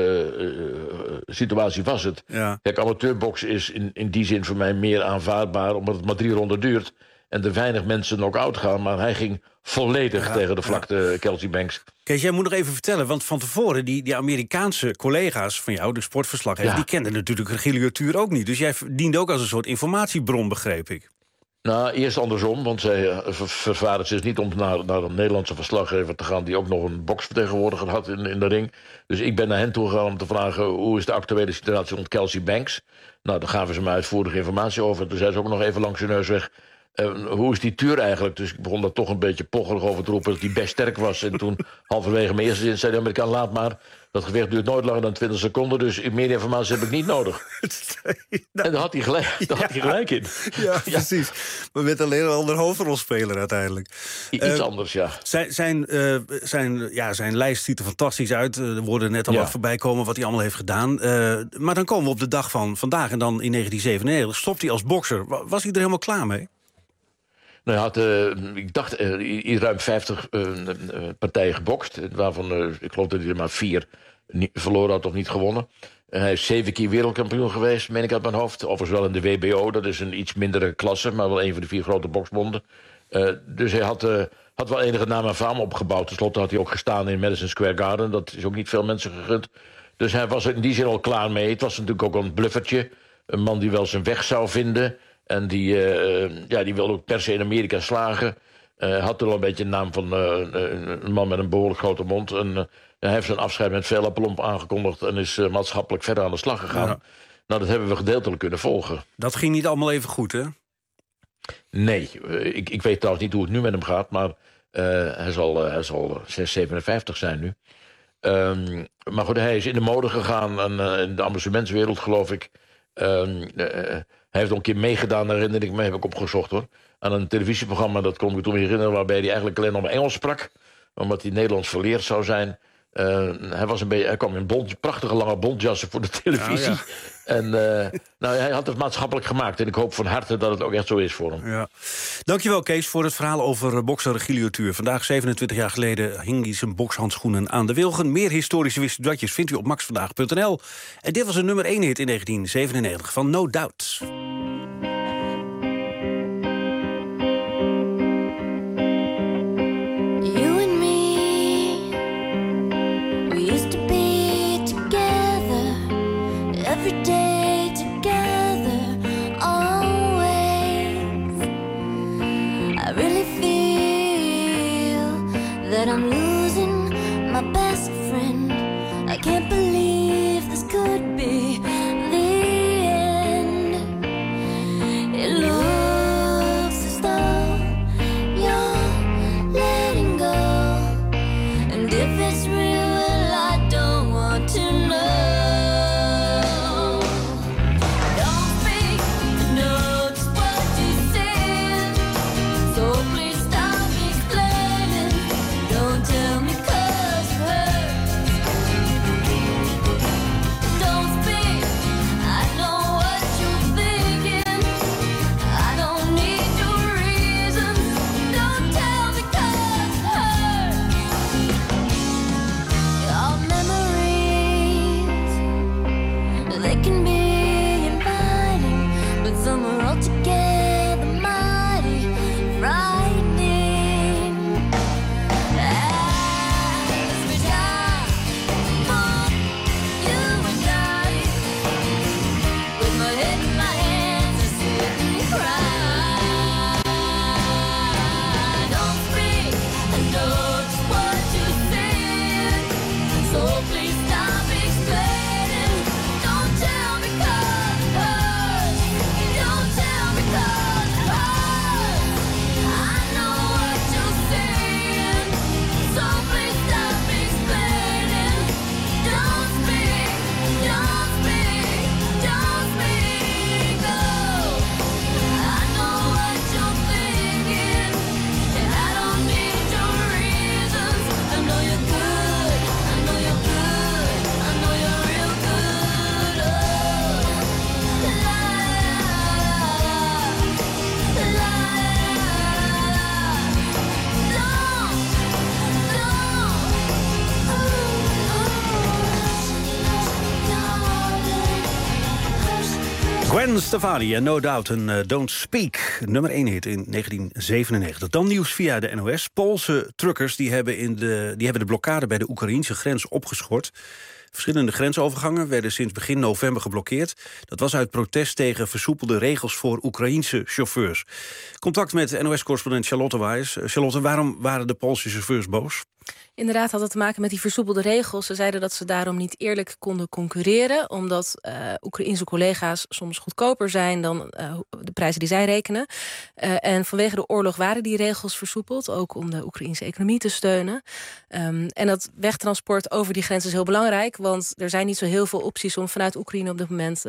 situatie was het. Ja. Kijk, amateurboksen is in die zin voor mij meer aanvaardbaar... omdat het maar 3 ronden duurt en er weinig mensen knock-out gaan. Maar hij ging volledig tegen de vlakte, Kelsey Banks. Kees, jij moet nog even vertellen, want van tevoren... die Amerikaanse collega's van jou, de sportverslaggevers... die kenden natuurlijk Regilio Tuur ook niet. Dus jij diende ook als een soort informatiebron, begreep ik. Nou, eerst andersom, want zij vervaardigde zich niet om naar een Nederlandse verslaggever te gaan... die ook nog een boksvertegenwoordiger had in de ring. Dus ik ben naar hen toe gegaan om te vragen... hoe is de actuele situatie rond Kelsey Banks? Nou, daar gaven ze me uitvoerige informatie over. Toen zei ze ook nog even langs hun neus weg... hoe is die Tuur eigenlijk? Dus ik begon daar toch een beetje pocherig over te roepen... dat hij best sterk was. En toen, halverwege mijn eerste zin, zei de Amerikaan... laat maar, dat gevecht duurt nooit langer dan 20 seconden... dus meer informatie heb ik niet nodig. En daar had hij gelijk in. Ja, precies. Maar met alleen een ander hoofdrolspeler uiteindelijk. Iets anders, ja. Zijn lijst ziet er fantastisch uit. Er worden net al wat voorbij komen wat hij allemaal heeft gedaan. Maar dan komen we op de dag van vandaag. En dan in 1997 stopt hij als bokser. Was hij er helemaal klaar mee? Nou, hij had, ik dacht, ruim 50 partijen gebokst. Waarvan, ik geloof dat hij er maar 4 verloren had of niet gewonnen. Hij is 7 keer wereldkampioen geweest, meen ik uit mijn hoofd. Overigens wel in de WBO, dat is een iets mindere klasse... maar wel een van de 4 grote boksbonden. Dus hij had wel enige naam en faam opgebouwd. Ten slotte had hij ook gestaan in Madison Square Garden. Dat is ook niet veel mensen gegund. Dus hij was er in die zin al klaar mee. Het was natuurlijk ook een bluffertje. Een man die wel zijn weg zou vinden... En die wilde ook per se in Amerika slagen. Had er al een beetje de naam van een man met een behoorlijk grote mond. En hij heeft zijn afscheid met veel aplomb aangekondigd... en is maatschappelijk verder aan de slag gegaan. Ja. Nou, dat hebben we gedeeltelijk kunnen volgen. Dat ging niet allemaal even goed, hè? Nee, ik weet trouwens niet hoe het nu met hem gaat... maar hij zal 57 zijn nu. Maar goed, hij is in de mode gegaan... en in de amusementswereld, geloof ik... hij heeft al een keer meegedaan, herinner ik me, heb ik opgezocht hoor. Aan een televisieprogramma, dat kon ik me toen herinneren... waarbij hij eigenlijk alleen nog maar Engels sprak. omdat hij Nederlands verleerd zou zijn. Hij kwam in prachtige lange bontjassen voor de televisie. Ja. En hij had het maatschappelijk gemaakt. En ik hoop van harte dat het ook echt zo is voor hem. Ja. Dankjewel, Kees, voor het verhaal over bokser Regilio Tuur. Vandaag, 27 jaar geleden, hing hij zijn bokshandschoenen aan de wilgen. Meer historische wistuddatjes vindt u op maxvandaag.nl. En dit was een nummer 1 hit in 1997 van No Doubt. Every day together, always. I really feel that I'm losing my best friend. I can't believe this could be the end. It looks as though you're letting go, and if it's real, well, I don't want to know. Gwen Stefani en No Doubt en Don't Speak. Nummer 1 hit in 1997. Dan nieuws via de NOS. Poolse truckers die hebben de blokkade bij de Oekraïnse grens opgeschort. Verschillende grensovergangen werden sinds begin november geblokkeerd. Dat was uit protest tegen versoepelde regels voor Oekraïense chauffeurs. Contact met NOS-correspondent Charlotte Waes. Charlotte, waarom waren de Poolse chauffeurs boos? Inderdaad had het te maken met die versoepelde regels. Ze zeiden dat ze daarom niet eerlijk konden concurreren, omdat Oekraïense collega's soms goedkoper zijn dan de prijzen die zij rekenen. En vanwege de oorlog waren die regels versoepeld, ook om de Oekraïense economie te steunen. En dat wegtransport over die grens is heel belangrijk, want er zijn niet zo heel veel opties om vanuit Oekraïne op dit moment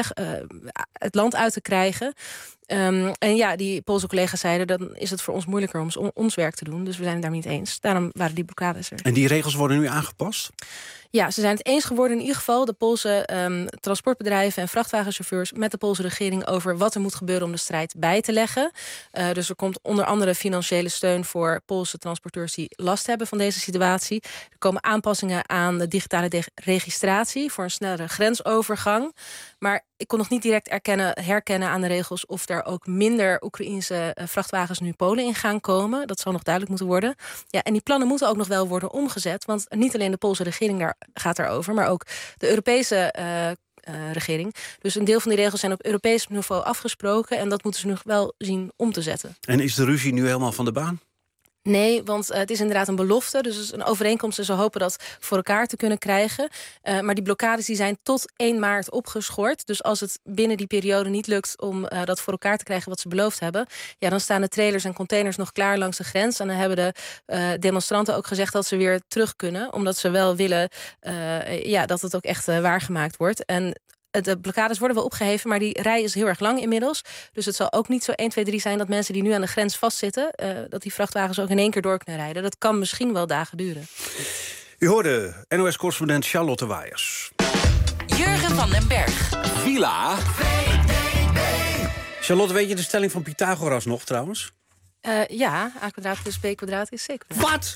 het land uit te krijgen. En ja, die Poolse collega's zeiden, dan is het voor ons moeilijker om ons werk te doen. Dus we zijn het daar niet eens. Daarom waren die blokkades er. En die regels worden nu aangepast? Ja, ze zijn het eens geworden in ieder geval, de Poolse transportbedrijven en vrachtwagenchauffeurs, met de Poolse regering over wat er moet gebeuren om de strijd bij te leggen. Dus er komt onder andere financiële steun voor Poolse transporteurs die last hebben van deze situatie. Er komen aanpassingen aan de digitale registratie voor een snellere grensovergang. Maar ik kon nog niet direct herkennen aan de regels of er ook minder Oekraïense vrachtwagens nu Polen in gaan komen. Dat zal nog duidelijk moeten worden. Ja, en die plannen moeten ook nog wel worden omgezet, want niet alleen de Poolse regering daar gaat daarover, maar ook de Europese regering. Dus een deel van die regels zijn op Europees niveau afgesproken en dat moeten ze nu wel zien om te zetten. En is de ruzie nu helemaal van de baan? Nee, want het is inderdaad een belofte. Dus het is een overeenkomst en ze hopen dat voor elkaar te kunnen krijgen. Maar die blokkades die zijn tot 1 maart opgeschort. Dus als het binnen die periode niet lukt om dat voor elkaar te krijgen wat ze beloofd hebben, ja, dan staan de trailers en containers nog klaar langs de grens. En dan hebben de demonstranten ook gezegd dat ze weer terug kunnen. Omdat ze wel willen dat het ook echt waargemaakt wordt. En de blokkades worden wel opgeheven, maar die rij is heel erg lang inmiddels. Dus het zal ook niet zo 1, 2, 3 zijn dat mensen die nu aan de grens vastzitten, dat die vrachtwagens ook in één keer door kunnen rijden. Dat kan misschien wel dagen duren. U hoorde NOS-correspondent Charlotte Waaiers. Jurgen van den Berg. Villa. Charlotte, weet je de stelling van Pythagoras nog trouwens? Ja, a kwadraat plus b kwadraat is c kwadraat. Wat?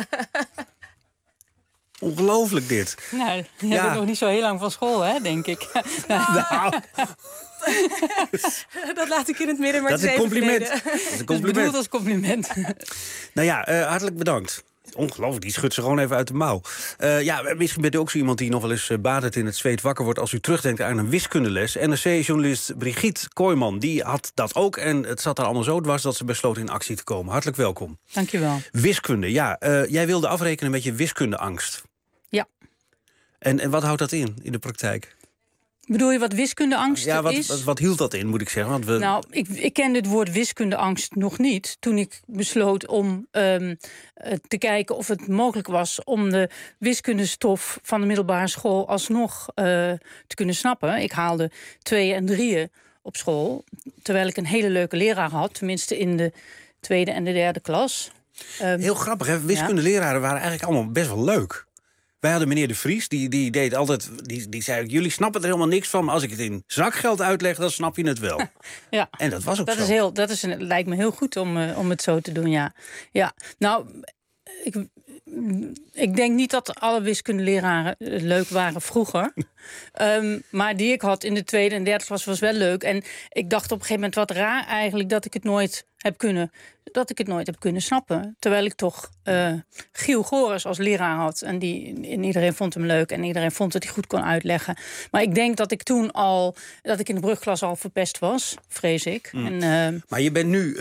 Ongelooflijk dit. Nou, je hebt nog niet zo heel lang van school, hè, denk ik. Nou. Dat laat ik in het midden, maar dat is een compliment. Dat is bedoeld als compliment. Nou ja, hartelijk bedankt. Ongelooflijk, die schudt ze gewoon even uit de mouw. Misschien bent u ook zo iemand die nog wel eens badend in het zweet wakker wordt als u terugdenkt aan een wiskundeles. NRC-journalist Brigitte Kooijman, die had dat ook. En het zat er allemaal zo dwars dat ze besloot in actie te komen. Hartelijk welkom. Dank je wel. Wiskunde, jij wilde afrekenen met je wiskundeangst. Ja. En wat houdt dat in de praktijk? Bedoel je wat wiskundeangst is? Wat hield dat in, moet ik zeggen? Want Nou, ik kende het woord wiskundeangst nog niet toen ik besloot om te kijken of het mogelijk was om de wiskundestof van de middelbare school alsnog te kunnen snappen. Ik haalde 2 en 3 op school, terwijl ik een hele leuke leraar had, tenminste in de 2e en de 3e klas. Heel grappig, hè? Wiskundeleraren waren eigenlijk allemaal best wel leuk. Wij hadden meneer De Vries, die deed altijd. Die zei: jullie snappen er helemaal niks van, maar als ik het in zakgeld uitleg, dan snap je het wel. Ja. En dat was ook zo. Lijkt me heel goed om het zo te doen, ja. Nou, ik denk niet dat alle wiskundeleraren leuk waren vroeger. Maar die ik had in de 2e en 3e klas was wel leuk. En ik dacht op een gegeven moment wat raar eigenlijk dat ik het nooit heb kunnen snappen. Terwijl ik toch Giel Goris als leraar had. En iedereen vond hem leuk en iedereen vond dat hij goed kon uitleggen. Maar ik denk dat ik toen dat ik in de brugklas al verpest was, vrees ik. Maar je bent nu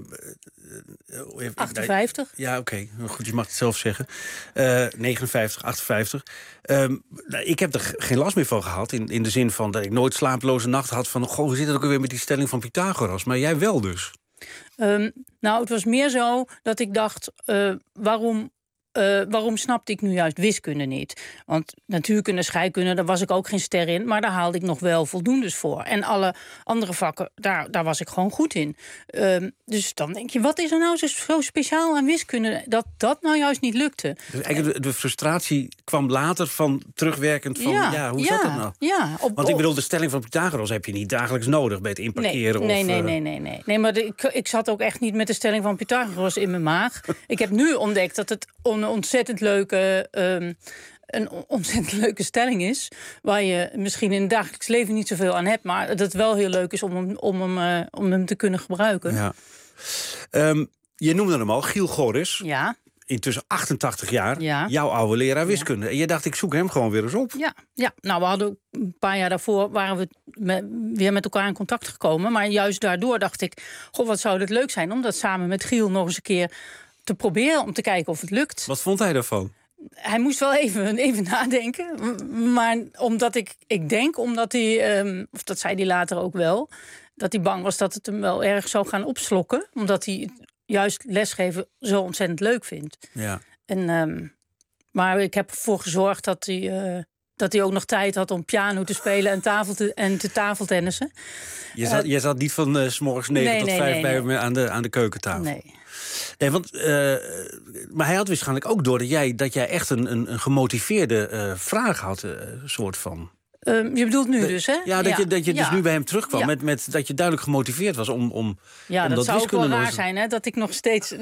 58. Ja, oké. Goed, je mag het zelf zeggen. 59, 58. Ik heb er geen last meer van gehad. In de zin van dat ik nooit slapeloze nachten had van, hoe zit het ook weer met die stelling van Pythagoras? Maar jij wel dus. Nou, het was meer zo dat ik dacht, waarom snapte ik nu juist wiskunde niet? Want natuurkunde, scheikunde, daar was ik ook geen ster in, maar daar haalde ik nog wel voldoendes voor. En alle andere vakken, daar was ik gewoon goed in. Dus dan denk je, wat is er nou zo speciaal aan wiskunde dat nou juist niet lukte? Dus eigenlijk de frustratie kwam later van terugwerkend van, hoe zat dat nou? Ja, Want ik bedoel, de stelling van Pythagoras heb je niet dagelijks nodig bij het inparkeren. Nee, maar ik zat ook echt niet met de stelling van Pythagoras in mijn maag. Ik heb nu ontdekt dat het een ontzettend leuke stelling is, waar je misschien in het dagelijks leven niet zoveel aan hebt, maar dat het wel heel leuk is om hem te kunnen gebruiken. Ja. Je noemde hem al, Giel Goris. Ja. Intussen 88 jaar, ja. Jouw oude leraar wiskunde. En je dacht, ik zoek hem gewoon weer eens op. Ja. Nou, we hadden een paar jaar daarvoor waren we weer met elkaar in contact gekomen, maar juist daardoor dacht ik, wat zou het leuk zijn om dat samen met Giel nog eens een keer te proberen om te kijken of het lukt. Wat vond hij daarvan? Hij moest wel even nadenken. Maar omdat omdat hij, of dat zei hij later ook wel, dat hij bang was dat het hem wel erg zou gaan opslokken. Omdat hij juist lesgeven zo ontzettend leuk vindt. Ja. Maar ik heb ervoor gezorgd dat hij ook nog tijd had om piano te spelen en te tafeltennissen. Je zat niet van 's morgens 9 tot 5 bij hem aan de keukentafel? Nee, maar hij had waarschijnlijk ook door dat jij echt een gemotiveerde vraag had, soort van. Je bedoelt nu dus, hè? Ja, dat je dus nu bij hem terugkwam met dat je duidelijk gemotiveerd was om dat zou ook wel raar zijn, hè? Dat ik nog steeds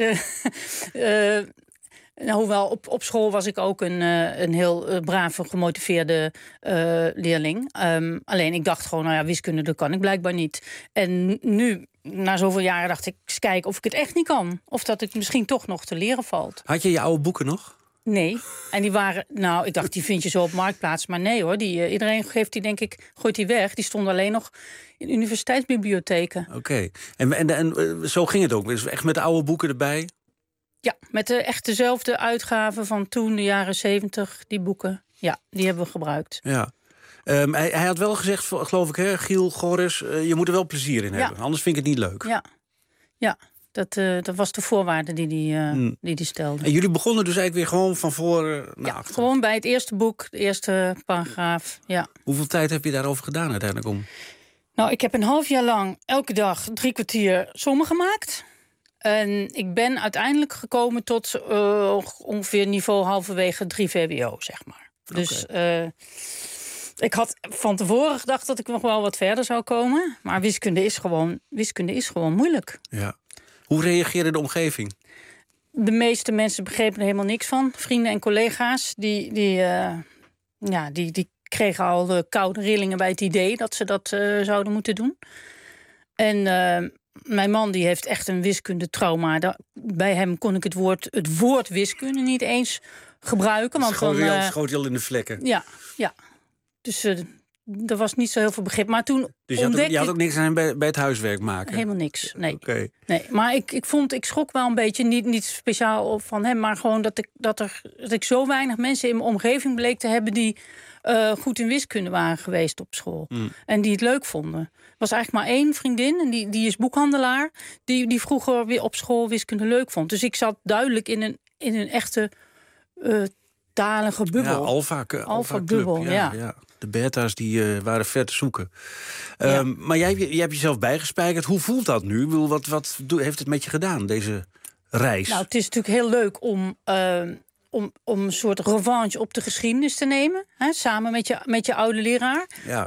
hoewel op school was ik ook een heel brave, gemotiveerde leerling. Alleen ik dacht gewoon, wiskunde, dat kan ik blijkbaar niet. En nu, na zoveel jaren, dacht ik, eens kijken of ik het echt niet kan. Of dat het misschien toch nog te leren valt. Had je oude boeken nog? Nee. En die waren, ik dacht, die vind je zo op Marktplaats. Maar nee hoor, iedereen gooit die weg. Die stonden alleen nog in universiteitsbibliotheken. Oké. En zo ging het ook? Dus echt met oude boeken erbij? Ja, met echt dezelfde uitgaven van toen, de jaren 70, die boeken. Ja, die hebben we gebruikt. Ja. Hij had wel gezegd, geloof ik, Giel Goris, je moet er wel plezier in hebben. Anders vind ik het niet leuk. Ja. Dat was de voorwaarde die stelde. En jullie begonnen dus eigenlijk weer gewoon van voor naar achter? Gewoon bij het eerste boek, de eerste paragraaf, ja. Hoeveel tijd heb je daarover gedaan uiteindelijk om? Nou, ik heb een half jaar lang elke dag 3 kwartier sommen gemaakt. En ik ben uiteindelijk gekomen tot ongeveer niveau halverwege 3 VWO, zeg maar. Dus ik had van tevoren gedacht dat ik nog wel wat verder zou komen. Maar wiskunde is gewoon moeilijk. Ja. Hoe reageerde de omgeving? De meeste mensen begrepen er helemaal niks van. Vrienden en collega's, die kregen al de koude rillingen bij het idee dat ze dat zouden moeten doen. En mijn man die heeft echt een wiskundetrauma. Bij hem kon ik het woord wiskunde niet eens gebruiken. Want schoot je al in de vlekken? Ja. Dus er was niet zo heel veel begrip. Maar toen dus je had ook niks aan hem bij het huiswerk maken? Helemaal niks, nee. Okay. Nee, maar ik schrok wel een beetje, niet speciaal van hem, maar gewoon dat ik zo weinig mensen in mijn omgeving bleek te hebben die goed in wiskunde waren geweest op school. En die het leuk vonden. Er was eigenlijk maar 1 vriendin, en die is boekhandelaar, die vroeger weer op school wiskunde leuk vond. Dus ik zat duidelijk in een echte talige bubbel. Ja, alfa-bubbel, ja. De beta's die waren ver te zoeken. Maar jij hebt jezelf bijgespijkerd. Hoe voelt dat nu? Wat heeft het met je gedaan, deze reis? Nou, het is natuurlijk heel leuk om een soort revanche op de geschiedenis te nemen. Hè, samen met je oude leraar. Ja.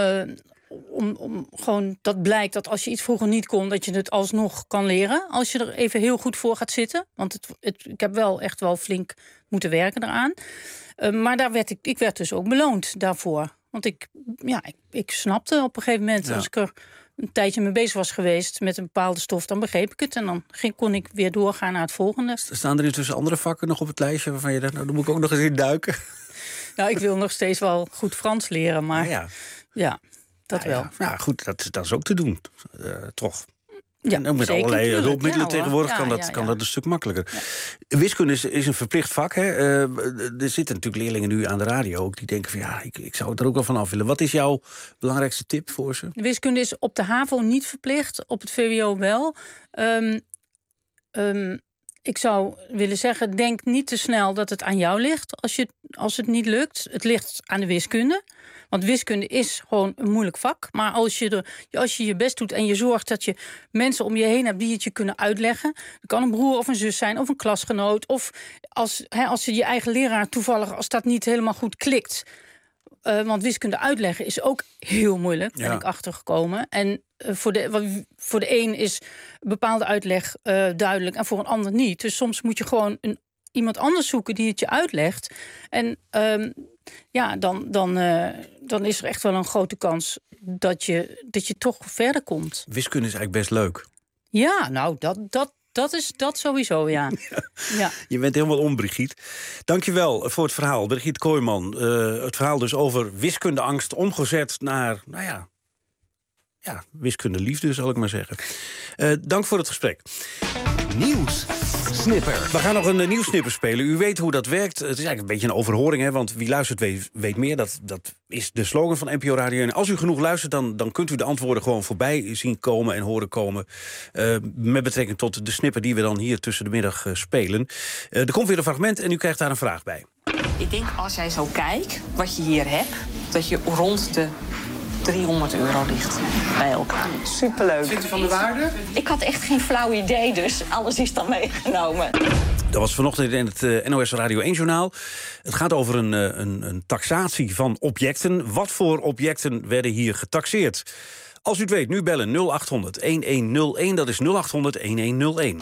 Om gewoon dat blijkt dat als je iets vroeger niet kon, dat je het alsnog kan leren. Als je er even heel goed voor gaat zitten. Want ik heb wel echt wel flink moeten werken daaraan. Maar ik werd dus ook beloond daarvoor. Want ik snapte op een gegeven moment, als ik er een tijdje mee bezig was geweest met een bepaalde stof, dan begreep ik het. En dan kon ik weer doorgaan naar het volgende. Staan er intussen andere vakken nog op het lijstje waarvan je dacht, nou, dan moet ik ook nog eens in duiken? Nou, ik wil nog steeds wel goed Frans leren, maar ja, dat wel. Ja, goed, dat is ook te doen, toch? Ja, en ook met allerlei hulpmiddelen tegenwoordig kan dat een stuk makkelijker. Ja. Wiskunde is een verplicht vak. Hè? Er zitten natuurlijk leerlingen nu aan de radio ook die denken van ik zou het er ook wel van af willen. Wat is jouw belangrijkste tip voor ze? De wiskunde is op de HAVO niet verplicht, op het VWO wel. Ik zou willen zeggen, denk niet te snel dat het aan jou ligt als het niet lukt. Het ligt aan de wiskunde. Want wiskunde is gewoon een moeilijk vak. Maar als je je best doet en je zorgt dat je mensen om je heen hebt die het je kunnen uitleggen. Het kan een broer of een zus zijn of een klasgenoot. Of als je eigen leraar toevallig, als dat niet helemaal goed klikt. Want wiskunde uitleggen is ook heel moeilijk, ben ik achtergekomen. En voor de een is bepaalde uitleg duidelijk en voor een ander niet. Dus soms moet je gewoon iemand anders zoeken die het je uitlegt. En dan is er echt wel een grote kans dat je toch verder komt. Wiskunde is eigenlijk best leuk. Ja, nou, dat sowieso, ja. Ja. Je bent helemaal om, Brigitte. Dankjewel voor het verhaal, Brigitte Kooijman. Het verhaal dus over wiskundeangst omgezet naar, wiskundeliefde, zal ik maar zeggen. Dank voor het gesprek. Nieuws. Snipper. We gaan nog een nieuwssnipper spelen. U weet hoe dat werkt. Het is eigenlijk een beetje een overhoring, hè, want wie luistert weet meer. Dat is de slogan van NPO Radio. En als u genoeg luistert, dan kunt u de antwoorden gewoon voorbij zien komen en horen komen. Met betrekking tot de snipper die we dan hier tussen de middag spelen. Er komt weer een fragment en u krijgt daar een vraag bij. Ik denk als jij zo kijkt, wat je hier hebt, dat je rond de €300 ligt bij elkaar. Superleuk. Vindt u van de waarde? Ik had echt geen flauw idee, dus alles is dan meegenomen. Dat was vanochtend in het NOS Radio 1-journaal. Het gaat over een taxatie van objecten. Wat voor objecten werden hier getaxeerd? Als u het weet, nu bellen 0800-1101. Dat is 0800-1101.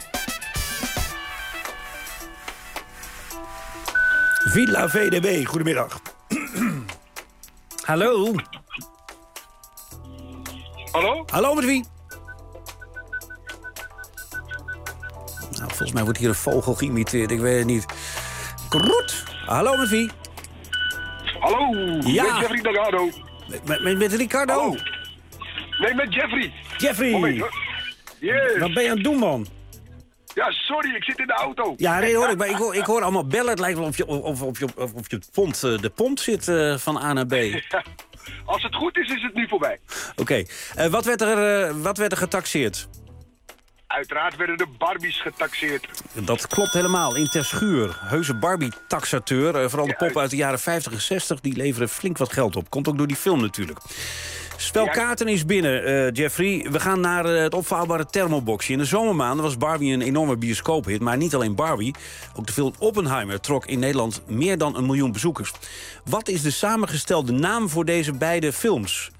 Villa VDB, goedemiddag. Hallo? Hallo? Hallo, met wie? Nou, volgens mij wordt hier een vogel geïmiteerd, ik weet het niet. Kroet! Hallo, met wie? Hallo, ja. Met Jeffrey Delgado. Met Ricardo? Hallo. Nee, met Jeffrey. Jeffrey! Moment, yes. Wat ben je aan het doen, man? Ja, sorry, ik zit in de auto. Ja, nee, hoor ik. Maar ik hoor allemaal bellen. Het lijkt wel of je pont, de pont zit van A naar B. Ja, als het goed is, is het nu voorbij. Oké. Wat werd er getaxeerd? Uiteraard werden de Barbies getaxeerd. Dat klopt helemaal. In Terschuur. Heuse Barbie-taxateur. Vooral de poppen uit de jaren 50 en 60. Die leveren flink wat geld op. Komt ook door die film natuurlijk. Spelkaarten is binnen, Jeffrey. We gaan naar het opvouwbare thermoboxje. In de zomermaanden was Barbie een enorme bioscoophit. Maar niet alleen Barbie. Ook de film Oppenheimer trok in Nederland meer dan 1 miljoen bezoekers. Wat is de samengestelde naam voor deze beide films?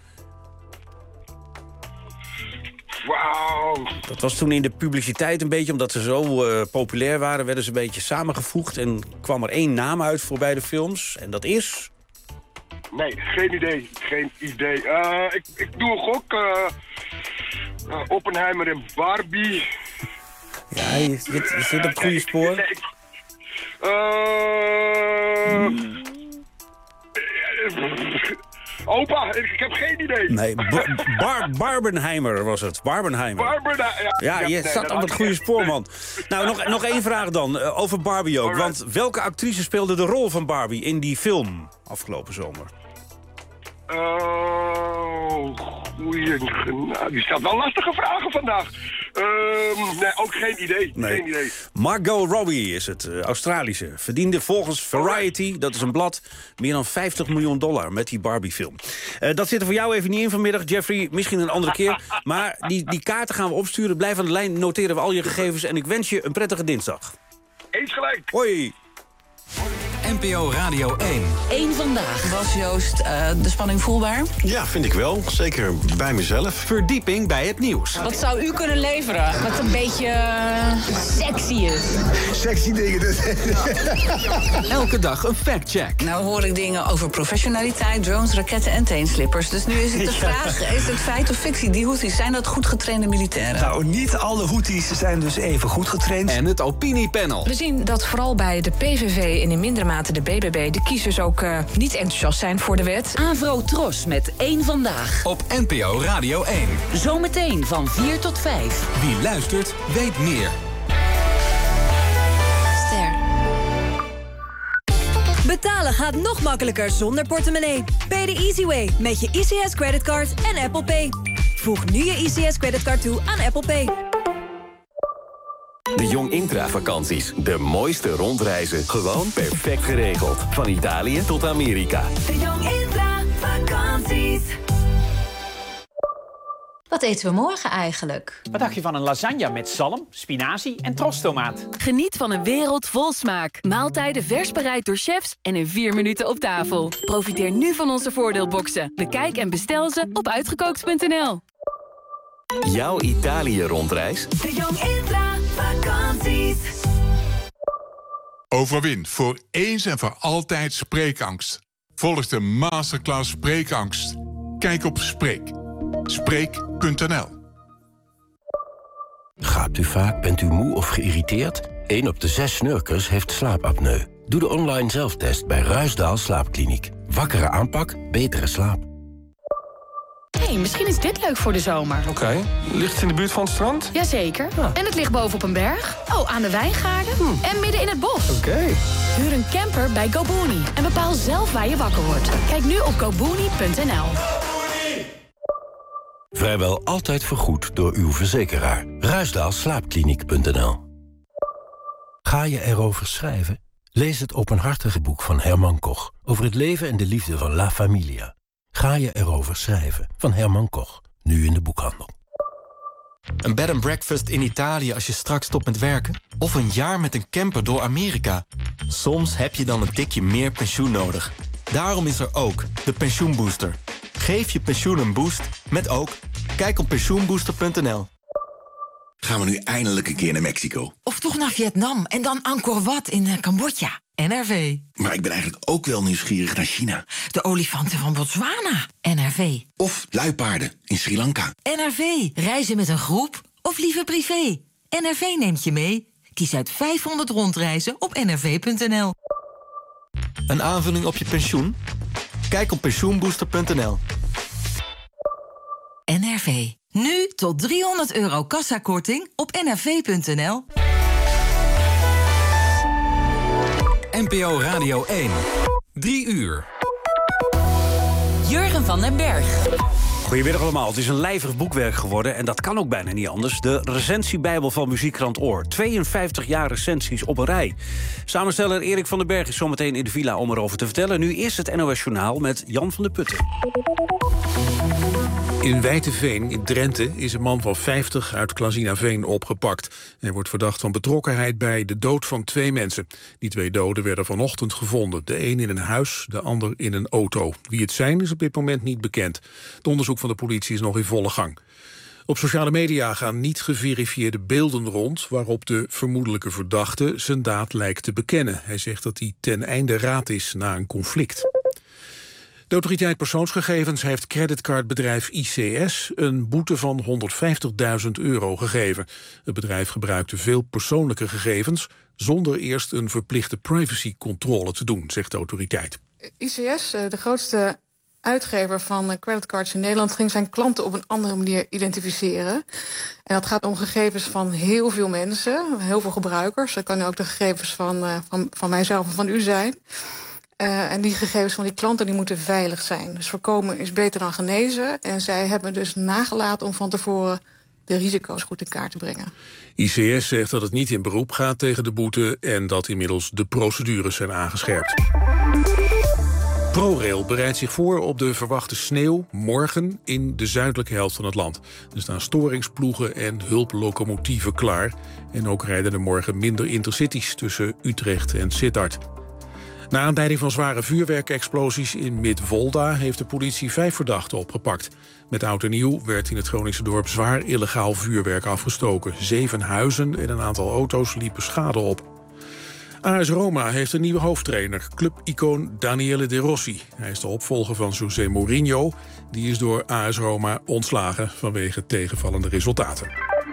Wauw. Dat was toen in de publiciteit een beetje, omdat ze zo populair waren, werden ze een beetje samengevoegd en kwam er 1 naam uit voor beide films. En dat is? Nee, geen idee. Geen idee. Ik doe een gok. Oppenheimer en Barbie. Ja, je zit op het goede spoor. Opa, ik heb geen idee. Nee, Barbenheimer was het. Barbenheimer. Ja, je zat op het goede spoor, man. Nou, nog 1 vraag dan, over Barbie ook. Want welke actrice speelde de rol van Barbie in die film afgelopen zomer? Die stelt wel lastige vragen vandaag. Nee, ook geen idee. Nee. Geen idee. Margot Robbie is het, Australische. Verdiende volgens Variety, dat is een blad, meer dan $50 miljoen met die Barbie-film. Dat zit er voor jou even niet in vanmiddag, Jeffrey. Misschien een andere keer. Maar die kaarten gaan we opsturen. Blijf aan de lijn, noteren we al je gegevens. En ik wens je een prettige dinsdag. Eens gelijk. Hoi. NPO Radio 1. 1 vandaag. Was Joost de spanning voelbaar? Ja, vind ik wel. Zeker bij mezelf. Verdieping bij het nieuws. Wat zou u kunnen leveren? Wat een beetje sexy is. Sexy dingen dus. Elke dag een factcheck. Nou hoor ik dingen over professionaliteit, drones, raketten en teenslippers. Dus nu is het de vraag, is het feit of fictie? Die Houthis, zijn dat goed getrainde militairen? Nou, niet alle Houthis zijn dus even goed getraind. En het opiniepanel. We zien dat vooral bij de PVV en in mindere mate de BBB... de kiezers ook niet enthousiast zijn voor de wet. Avro Tros met 1 vandaag. Op NPO Radio 1. Zometeen van 4 tot 5. Wie luistert, weet meer. Ster. Betalen gaat nog makkelijker zonder portemonnee. Pay the easy way met je ICS creditcard en Apple Pay. Voeg nu je ICS creditcard toe aan Apple Pay. De Jong Intra-vakanties. De mooiste rondreizen. Gewoon perfect geregeld. Van Italië tot Amerika. De Jong Intra-vakanties. Wat eten we morgen eigenlijk? Wat dacht je van een lasagne met zalm, spinazie en trostomaat? Geniet van een wereld vol smaak. Maaltijden vers bereid door chefs en in 4 minuten op tafel. Profiteer nu van onze voordeelboxen. Bekijk en bestel ze op uitgekookt.nl. Jouw Italië-rondreis? De Jong Intra-vakanties. Overwin voor eens en voor altijd spreekangst. Volg de masterclass Spreekangst. Kijk op Spreek. Spreek.nl. Gaapt u vaak, bent u moe of geïrriteerd? 1 op de 6 snurkers heeft slaapapneu. Doe de online zelftest bij Ruisdaal Slaapkliniek. Wakkere aanpak, betere slaap. Hey, misschien is dit leuk voor de zomer. Oké. Ligt het in de buurt van het strand? Jazeker. Ja. En het ligt bovenop een berg. Oh, aan de wijngaarden. En midden in het bos. Oké. Huur een camper bij GoBooney. En bepaal zelf waar je wakker wordt. Kijk nu op gobooney.nl. Vrijwel altijd vergoed door uw verzekeraar. Ruisdaal Slaapkliniek.nl. Ga je erover schrijven? Lees het openhartige boek van Herman Koch over het leven en de liefde van La Familia. Ga je erover schrijven van Herman Koch, nu in de boekhandel. Een bed and breakfast in Italië als je straks stopt met werken? Of een jaar met een camper door Amerika? Soms heb je dan een tikje meer pensioen nodig. Daarom is er ook de Pensioenbooster. Geef je pensioen een boost met ook. Kijk op pensioenbooster.nl. Gaan we nu eindelijk een keer naar Mexico? Of toch naar Vietnam en dan Angkor Wat in Cambodja. NRV. Maar ik ben eigenlijk ook wel nieuwsgierig naar China. De olifanten van Botswana. NRV. Of luipaarden in Sri Lanka. NRV. Reizen met een groep of liever privé. NRV neemt je mee. Kies uit 500 rondreizen op nrv.nl. Een aanvulling op je pensioen? Kijk op pensioenbooster.nl. NRV. Nu tot €300 kassakorting op nrv.nl. NPO Radio 1. 3 uur. Jurgen van den Berg. Goedemiddag allemaal. Het is een lijvig boekwerk geworden en dat kan ook bijna niet anders. De recensiebijbel van Muziekkrant Oor. 52 jaar recensies op een rij. Samensteller Erik van den Berg is zometeen in de villa om erover te vertellen. Nu eerst het NOS Journaal met Jan van der Putten. In Wijteveen in Drenthe is een man van 50 uit Klazinaveen opgepakt. Hij wordt verdacht van betrokkenheid bij de dood van 2 mensen. Die 2 doden werden vanochtend gevonden. De een in een huis, de ander in een auto. Wie het zijn is op dit moment niet bekend. Het onderzoek van de politie is nog in volle gang. Op sociale media gaan niet geverifieerde beelden rond waarop de vermoedelijke verdachte zijn daad lijkt te bekennen. Hij zegt dat hij ten einde raad is na een conflict. De autoriteit persoonsgegevens heeft creditcardbedrijf ICS een boete van €150.000 gegeven. Het bedrijf gebruikte veel persoonlijke gegevens zonder eerst een verplichte privacycontrole te doen, zegt de autoriteit. ICS, de grootste uitgever van creditcards in Nederland, ging zijn klanten op een andere manier identificeren. En dat gaat om gegevens van heel veel mensen, heel veel gebruikers. Dat kunnen ook de gegevens van mijzelf en van u zijn. En die gegevens van die klanten die moeten veilig zijn. Dus voorkomen is beter dan genezen. En zij hebben dus nagelaten om van tevoren de risico's goed in kaart te brengen. ICS zegt dat het niet in beroep gaat tegen de boete en dat inmiddels de procedures zijn aangescherpt. ProRail bereidt zich voor op de verwachte sneeuw morgen in de zuidelijke helft van het land. Er staan storingsploegen en hulplocomotieven klaar. En ook rijden er morgen minder intercities tussen Utrecht en Sittard. Na aanleiding van zware vuurwerkexplosies in Midwolda heeft de politie 5 verdachten opgepakt. Met oud en nieuw werd in het Groningse dorp zwaar illegaal vuurwerk afgestoken. 7 huizen en een aantal auto's liepen schade op. AS Roma heeft een nieuwe hoofdtrainer, clubicoon Daniele De Rossi. Hij is de opvolger van José Mourinho. Die is door AS Roma ontslagen vanwege tegenvallende resultaten.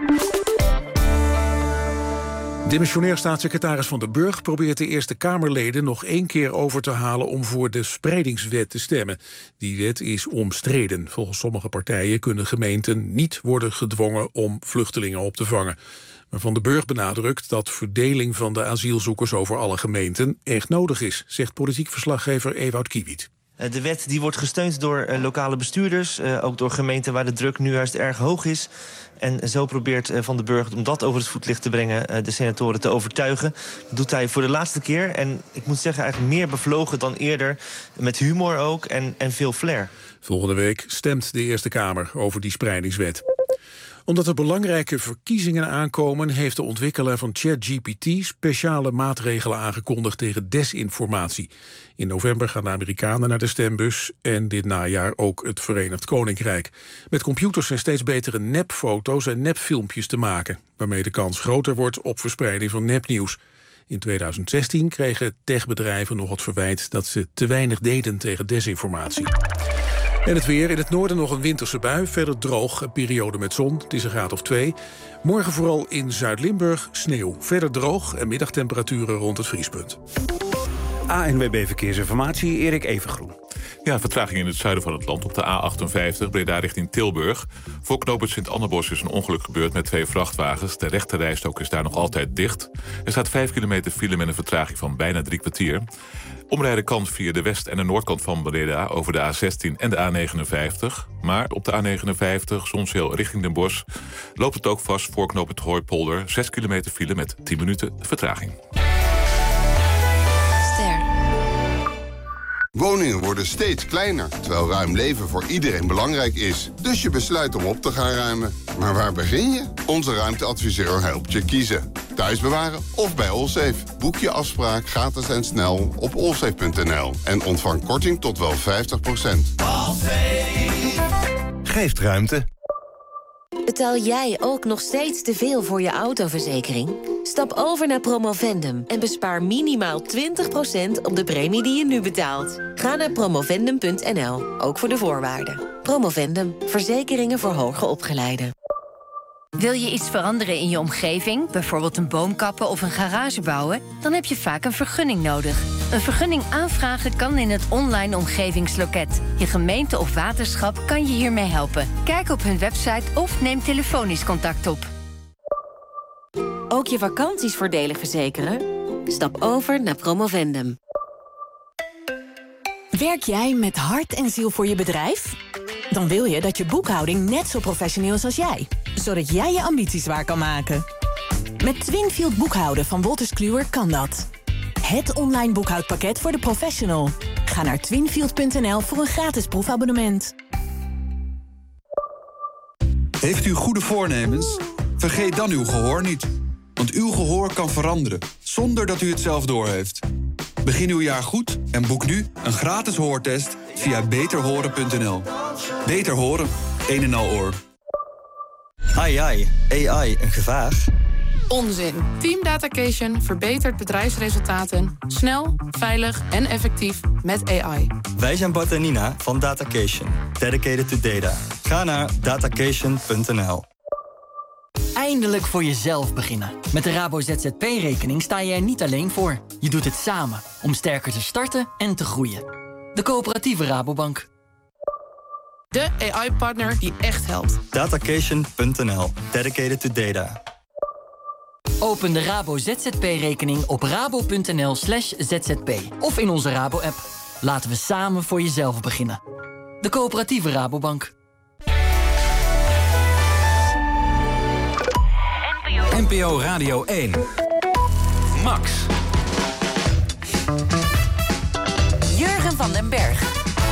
Demissionair staatssecretaris Van den Burg probeert de Eerste Kamerleden nog 1 keer over te halen om voor de spreidingswet te stemmen. Die wet is omstreden. Volgens sommige partijen kunnen gemeenten niet worden gedwongen om vluchtelingen op te vangen. Maar Van den Burg benadrukt dat verdeling van de asielzoekers over alle gemeenten echt nodig is, zegt politiek verslaggever Ewout Kiewiet. De wet die wordt gesteund door lokale bestuurders, ook door gemeenten waar de druk nu juist erg hoog is. En zo probeert Van den Burg, om dat over het voetlicht te brengen, de senatoren te overtuigen. Dat doet hij voor de laatste keer. En ik moet zeggen, eigenlijk meer bevlogen dan eerder. Met humor ook en veel flair. Volgende week stemt de Eerste Kamer over die spreidingswet. Omdat er belangrijke verkiezingen aankomen, heeft de ontwikkelaar van ChatGPT speciale maatregelen aangekondigd tegen desinformatie. In november gaan de Amerikanen naar de stembus en dit najaar ook het Verenigd Koninkrijk. Met computers zijn steeds betere nepfoto's en nepfilmpjes te maken, waarmee de kans groter wordt op verspreiding van nepnieuws. In 2016 kregen techbedrijven nog het verwijt dat ze te weinig deden tegen desinformatie. En het weer. In het noorden nog een winterse bui. Verder droog, een periode met zon. Het is een graad of 2. Morgen vooral in Zuid-Limburg sneeuw. Verder droog en middagtemperaturen rond het vriespunt. ANWB Verkeersinformatie, Erik Evengroen. Ja, vertraging in het zuiden van het land op de A58, Breda richting Tilburg. Voor knooppunt Sint-Annebos is een ongeluk gebeurd met 2 vrachtwagens. De rechterrijstrook is daar nog altijd dicht. Er staat 5 kilometer file met een vertraging van bijna 3 kwartier. Omrijden kan via de west- en de noordkant van Breda over de A16 en de A59. Maar op de A59, Zonsheel richting Den Bosch, loopt het ook vast voor knooppunt Hooipolder. 6 kilometer file met 10 minuten vertraging. Woningen worden steeds kleiner, terwijl ruim leven voor iedereen belangrijk is. Dus je besluit om op te gaan ruimen. Maar waar begin je? Onze ruimteadviseur helpt je kiezen. Thuis bewaren of bij Allsafe. Boek je afspraak gratis en snel op allsafe.nl. En ontvang korting tot wel 50%. Geeft ruimte. Betaal jij ook nog steeds te veel voor je autoverzekering? Stap over naar Promovendum en bespaar minimaal 20% op de premie die je nu betaalt. Ga naar promovendum.nl, ook voor de voorwaarden. Promovendum, verzekeringen voor hoger opgeleiden. Wil je iets veranderen in je omgeving, bijvoorbeeld een boom kappen of een garage bouwen? Dan heb je vaak een vergunning nodig. Een vergunning aanvragen kan in het online omgevingsloket. Je gemeente of waterschap kan je hiermee helpen. Kijk op hun website of neem telefonisch contact op. Ook je vakanties voordelig verzekeren? Stap over naar Promovendum. Werk jij met hart en ziel voor je bedrijf? Dan wil je dat je boekhouding net zo professioneel is als jij. Zodat jij je ambities waar kan maken. Met Twinfield boekhouden van Wolters Kluwer kan dat. Het online boekhoudpakket voor de professional. Ga naar twinfield.nl voor een gratis proefabonnement. Heeft u goede voornemens? Vergeet dan uw gehoor niet. Want uw gehoor kan veranderen, zonder dat u het zelf doorheeft. Begin uw jaar goed en boek nu een gratis hoortest via beterhoren.nl. Beter horen, een en al oor. AI, een gevaar? Onzin. Team Datacation verbetert bedrijfsresultaten snel, veilig en effectief met AI. Wij zijn Bart en Nina van Datacation. Dedicated to data. Ga naar datacation.nl. Eindelijk voor jezelf beginnen. Met de Rabo ZZP-rekening sta je er niet alleen voor. Je doet het samen om sterker te starten en te groeien. De coöperatieve Rabobank. De AI-partner die echt helpt. Datacation.nl. Dedicated to data. Open de Rabo ZZP-rekening op rabo.nl/zzp. Of in onze Rabo-app. Laten we samen voor jezelf beginnen. De coöperatieve Rabobank. NPO Radio 1. Max. Jurgen van den Berg.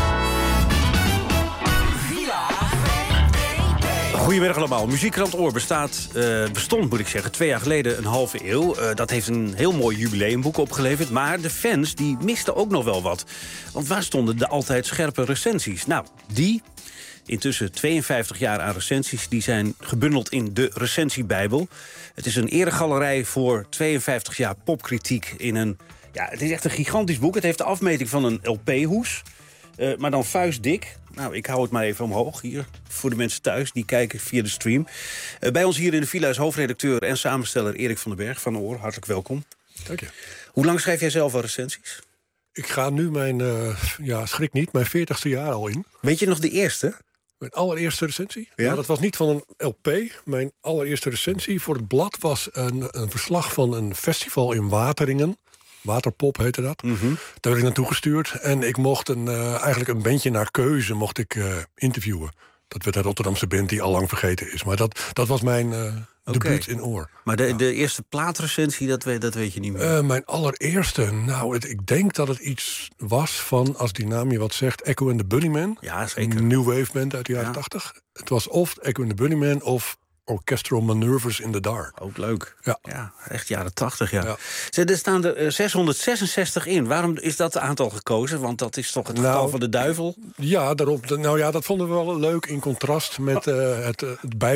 Goedemiddag allemaal. Muziekkrant Oor bestond, moet ik zeggen, 2 jaar geleden een halve eeuw. Dat heeft een heel mooi jubileumboek opgeleverd. Maar de fans die misten ook nog wel wat. Want waar stonden de altijd scherpe recensies? Nou, die, intussen 52 jaar aan recensies, die zijn gebundeld in de Recensiebijbel. Het is een eregalerij voor 52 jaar popkritiek in een... Ja, het is echt een gigantisch boek. Het heeft de afmeting van een LP-hoes. Maar dan vuistdik. Nou, ik hou het maar even omhoog hier. Voor de mensen thuis, die kijken via de stream. Bij ons hier in de villa is hoofdredacteur en samensteller Erik van den Berg van Oor. Hartelijk welkom. Dank je. Hoe lang schrijf jij zelf al recensies? Ik ga nu mijn, schrik niet, mijn 40ste jaar al in. Weet je nog de eerste? Mijn allereerste recensie? Ja? Nou, dat was niet van een LP. Mijn allereerste recensie voor het blad was een verslag van een festival in Wateringen. Waterpop heette dat. Daar werd ik naartoe gestuurd. En ik mocht eigenlijk een bandje naar keuze mocht ik interviewen. Dat werd een Rotterdamse band die al lang vergeten is. Maar dat was mijn debuut in Oor. Maar de eerste plaatrecensie, dat weet je niet meer? Mijn allereerste, ik denk dat het iets was van, als die naam je wat zegt, Echo and the Bunnymen. Ja, zeker. Een new wave band uit de jaren 80. Het was of Echo and the Bunnymen of Orchestral Manoeuvres in the Dark. Ook leuk. Ja, echt jaren 80, ja. Er staan er 666 in. Waarom is dat aantal gekozen? Want dat is toch het getal van de duivel? Ja, daarom. Dat vonden we wel leuk in contrast met het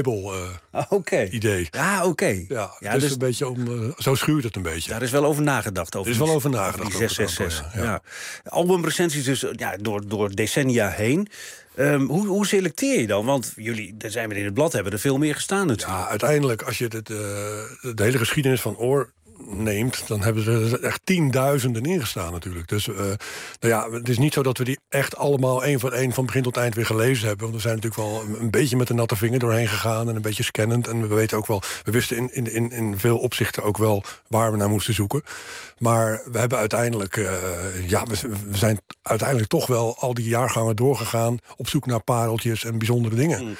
Bijbel-idee. Dus een beetje zo schuurt het een beetje. Daar is wel over nagedacht. Er is wel over nagedacht. Die 666. Ja. Albumrecensies dus door decennia heen. Hoe selecteer je dan? Want jullie, daar zijn we in het blad, hebben er veel meer gestaan natuurlijk. Ja, uiteindelijk, als je de hele geschiedenis van Oor neemt, dan hebben ze er echt tienduizenden ingestaan natuurlijk. Dus het is niet zo dat we die echt allemaal één voor één van begin tot eind weer gelezen hebben. Want we zijn natuurlijk wel een beetje met de natte vinger doorheen gegaan en een beetje scannend. En we weten ook wel, we wisten in veel opzichten ook wel waar we naar moesten zoeken. Maar we hebben uiteindelijk, we zijn uiteindelijk toch wel al die jaargangen doorgegaan op zoek naar pareltjes en bijzondere dingen.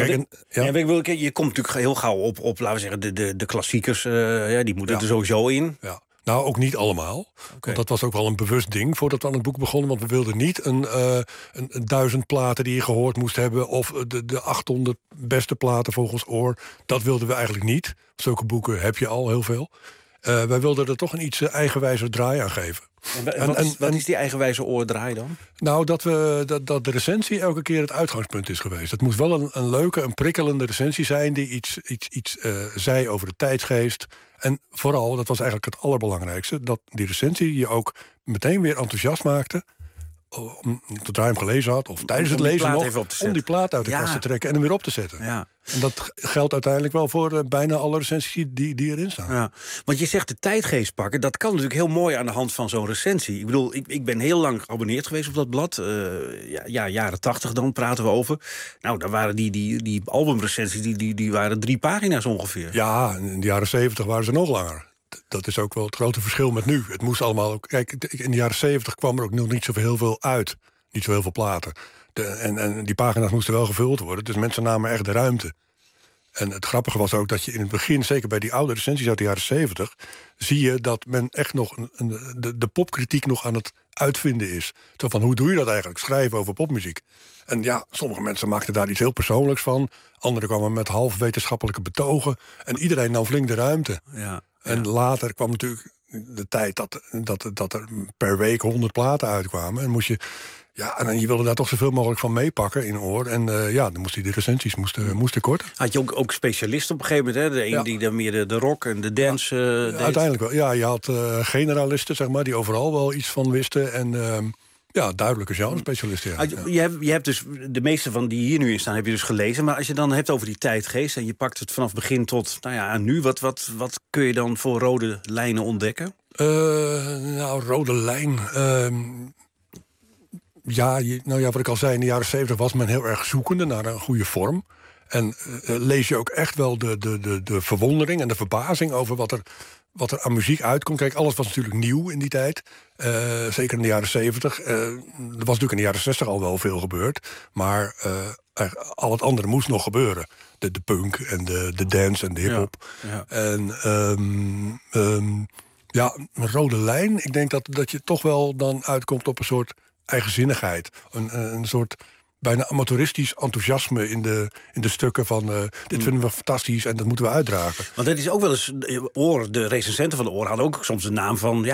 Je komt natuurlijk heel gauw op laten we zeggen, de klassiekers, die moeten er sowieso in. Ja. Nou, ook niet allemaal. Want dat was ook wel een bewust ding voordat we aan het boek begonnen. Want we wilden niet een 1000 platen die je gehoord moest hebben, of de 800 beste platen volgens Oor. Dat wilden we eigenlijk niet. Zulke boeken heb je al heel veel. Wij wilden er toch een iets eigenwijzer draai aan geven. Wat is die eigenwijze oordraai dan? Nou, dat de recensie elke keer het uitgangspunt is geweest. Het moest wel een leuke, een prikkelende recensie zijn die iets zei over de tijdsgeest. En vooral, dat was eigenlijk het allerbelangrijkste, dat die recensie je ook meteen weer enthousiast maakte, zodra je hem gelezen had, of tijdens het lezen nog, om die plaat uit de kast te trekken en hem weer op te zetten. Ja. En dat geldt uiteindelijk wel voor bijna alle recensies die erin staan. Ja. Want je zegt de tijdgeest pakken, dat kan natuurlijk heel mooi aan de hand van zo'n recensie. Ik bedoel, ik ben heel lang geabonneerd geweest op dat blad. Jaren 80 dan praten we over. Nou, dan waren die albumrecensies, die waren 3 pagina's ongeveer. Ja, in de jaren 70 waren ze nog langer. Dat is ook wel het grote verschil met nu. Het moest allemaal ook. Kijk, in de jaren 70 kwam er ook nog niet zo heel veel uit. Niet zo heel veel platen. En die pagina's moesten wel gevuld worden. Dus mensen namen echt de ruimte. En het grappige was ook dat je in het begin, zeker bij die oude recensies uit de jaren 70... zie je dat men echt nog de popkritiek nog aan het uitvinden is. Zo van, hoe doe je dat eigenlijk? Schrijven over popmuziek. En ja, sommige mensen maakten daar iets heel persoonlijks van. Anderen kwamen met half wetenschappelijke betogen. En iedereen nam flink de ruimte. Ja. En later kwam natuurlijk de tijd dat er per week 100 platen uitkwamen. En moest je... Ja, en je wilde daar toch zoveel mogelijk van meepakken in Oor. En dan moesten die recensies moesten korten. Had je ook specialisten op een gegeven moment, hè? De een die dan meer de rock en de dance deed. Uiteindelijk wel. Ja, je had generalisten, zeg maar, die overal wel iets van wisten. En duidelijke genre-specialisten. Ja. Je hebt dus de meeste van die hier nu in staan, heb je dus gelezen. Maar als je dan hebt over die tijdgeest en je pakt het vanaf begin tot aan nu, wat kun je dan voor rode lijnen ontdekken? Rode lijn. Wat ik al zei, in de jaren 70 was men heel erg zoekende naar een goede vorm. En lees je ook echt wel de verwondering en de verbazing over wat er aan muziek uitkomt. Kijk, alles was natuurlijk nieuw in die tijd. Zeker in de jaren 70. Er was natuurlijk in de jaren 60 al wel veel gebeurd. Maar al het andere moest nog gebeuren. De punk en de dance en de hiphop. Ja. En een rode lijn. Ik denk dat je toch wel dan uitkomt op een soort eigenzinnigheid. Een soort bijna amateuristisch enthousiasme in de stukken van... dit vinden we fantastisch en dat moeten we uitdragen. Want het is ook wel eens... de recensenten van de Oor hadden ook soms de naam van...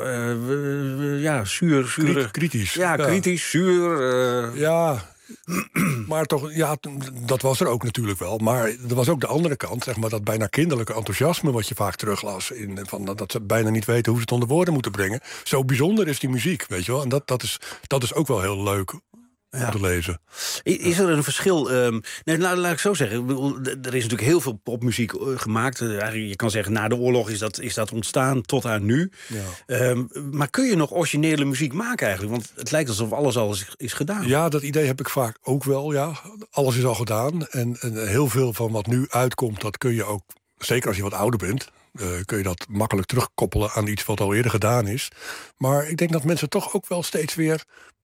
zuur... Kritisch. Ja, kritisch, zuur... Maar toch, dat was er ook natuurlijk wel. Maar er was ook de andere kant, zeg maar, dat bijna kinderlijke enthousiasme wat je vaak teruglas. Dat ze bijna niet weten hoe ze het onder woorden moeten brengen. Zo bijzonder is die muziek, weet je wel. En dat is ook wel heel leuk om te lezen. Is er een verschil? Laat ik zo zeggen. Er is natuurlijk heel veel popmuziek gemaakt. Je kan zeggen, na de oorlog is dat ontstaan tot aan nu. Ja. Maar kun je nog originele muziek maken eigenlijk? Want het lijkt alsof alles al is gedaan. Ja, dat idee heb ik vaak ook wel, ja. Alles is al gedaan. En heel veel van wat nu uitkomt, dat kun je ook... Zeker als je wat ouder bent... kun je dat makkelijk terugkoppelen aan iets wat al eerder gedaan is. Maar ik denk dat mensen toch ook wel steeds weer...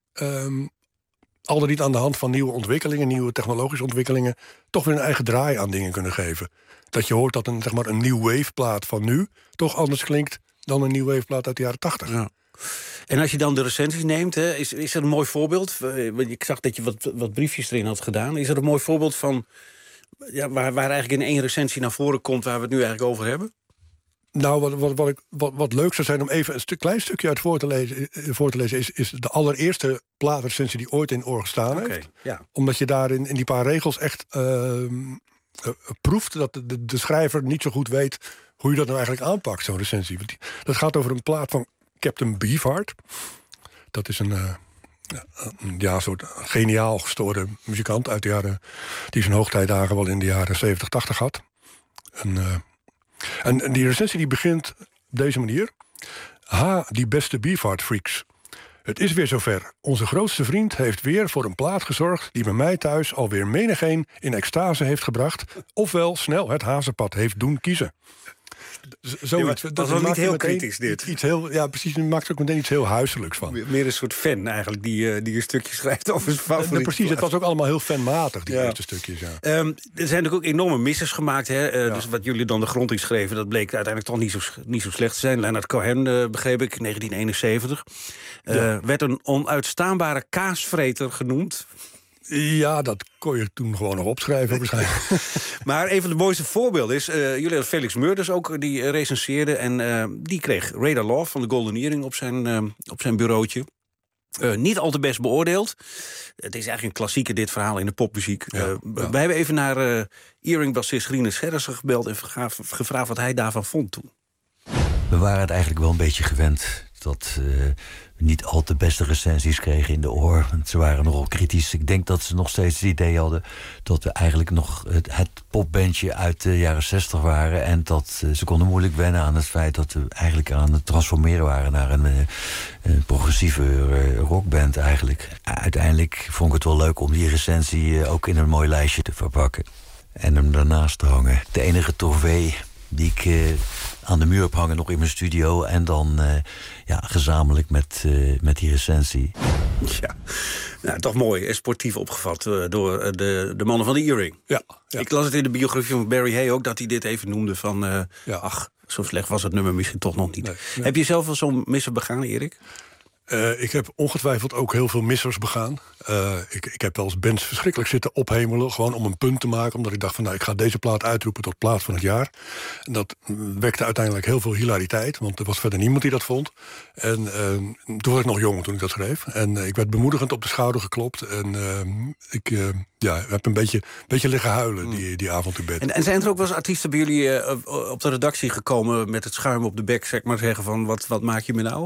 al dan niet aan de hand van nieuwe ontwikkelingen... nieuwe technologische ontwikkelingen... toch weer een eigen draai aan dingen kunnen geven. Dat je hoort dat een new wave plaat van nu... toch anders klinkt dan een new wave plaat uit de jaren 80. Ja. En als je dan de recensies neemt, is er een mooi voorbeeld? Ik zag dat je wat briefjes erin had gedaan. Is er een mooi voorbeeld van... waar eigenlijk in één recensie naar voren komt... waar we het nu eigenlijk over hebben? Nou, wat leuk zou zijn om even een klein stukje uit voor te lezen... is de allereerste plaatrecensie die ooit in Oor gestaan heeft. Ja. Omdat je daar in die paar regels echt proeft... dat de schrijver niet zo goed weet hoe je dat nou eigenlijk aanpakt, zo'n recensie. Want dat gaat over een plaat van Captain Beefheart. Dat is een soort geniaal gestoorde muzikant uit de jaren... die zijn hoogtijdagen wel in de jaren 70, 80 had. En die recensie die begint op deze manier. Ha, die beste Beefheart-freaks. Het is weer zover. Onze grootste vriend heeft weer voor een plaat gezorgd... die bij mij thuis alweer menigeen in extase heeft gebracht... ofwel snel het hazenpad heeft doen kiezen. Zoiets. Dat was niet heel kritisch, dit. Precies, nu maakt er ook meteen iets heel huiselijks van. Meer een soort fan eigenlijk, die een stukje schrijft over zijn favoriet. Precies, het was ook allemaal heel fanmatig, die eerste stukjes. Ja. Er zijn natuurlijk ook enorme missers gemaakt. Hè? Dus wat jullie dan de grond inschreven, dat bleek uiteindelijk toch niet zo slecht te zijn. Leonard Cohen, begreep ik, 1971. Werd een onuitstaanbare kaasvreter genoemd. Ja, dat kon je toen gewoon nog opschrijven waarschijnlijk. Maar een van de mooiste voorbeelden is... jullie hadden Felix Meurders ook, die recenseerde... en die kreeg Radar Love van de Golden Earring op zijn bureautje. Niet al te best beoordeeld. Het is eigenlijk een klassieker, dit verhaal in de popmuziek. Wij hebben even naar Earring-bassist Rinus Gerritsen gebeld... en gevraagd wat hij daarvan vond toen. We waren het eigenlijk wel een beetje gewend... dat we niet al te beste recensies kregen in de Oor. Ze waren nogal kritisch. Ik denk dat ze nog steeds het idee hadden... dat we eigenlijk nog het popbandje uit de jaren 60 waren... en dat ze konden moeilijk wennen aan het feit... dat we eigenlijk aan het transformeren waren... naar een progressieve rockband eigenlijk. Uiteindelijk vond ik het wel leuk om die recensie... ook in een mooi lijstje te verpakken. En hem daarnaast te hangen. De enige trofee die ik... aan de muur ophangen nog in mijn studio... en dan gezamenlijk met die recensie. Ja, nou, toch mooi en sportief opgevat door de mannen van de Earring. Ja. Ik las het in de biografie van Barry Hay ook, dat hij dit even noemde van... ach, zo slecht was het nummer misschien toch nog niet. Nee. Heb je zelf wel zo'n misser begaan, Erik? Ik heb ongetwijfeld ook heel veel missers begaan. Ik heb wel eens bands verschrikkelijk zitten ophemelen, gewoon om een punt te maken. Omdat ik dacht van, ik ga deze plaat uitroepen tot plaat van het jaar. En dat wekte uiteindelijk heel veel hilariteit, want er was verder niemand die dat vond. En toen was ik nog jong toen ik dat schreef. En ik werd bemoedigend op de schouder geklopt. En ik heb een beetje liggen huilen die avond in bed. En zijn er ook wel eens artiesten bij jullie op de redactie gekomen met het schuim op de bek, zeg maar, zeggen van, wat maak je me nou?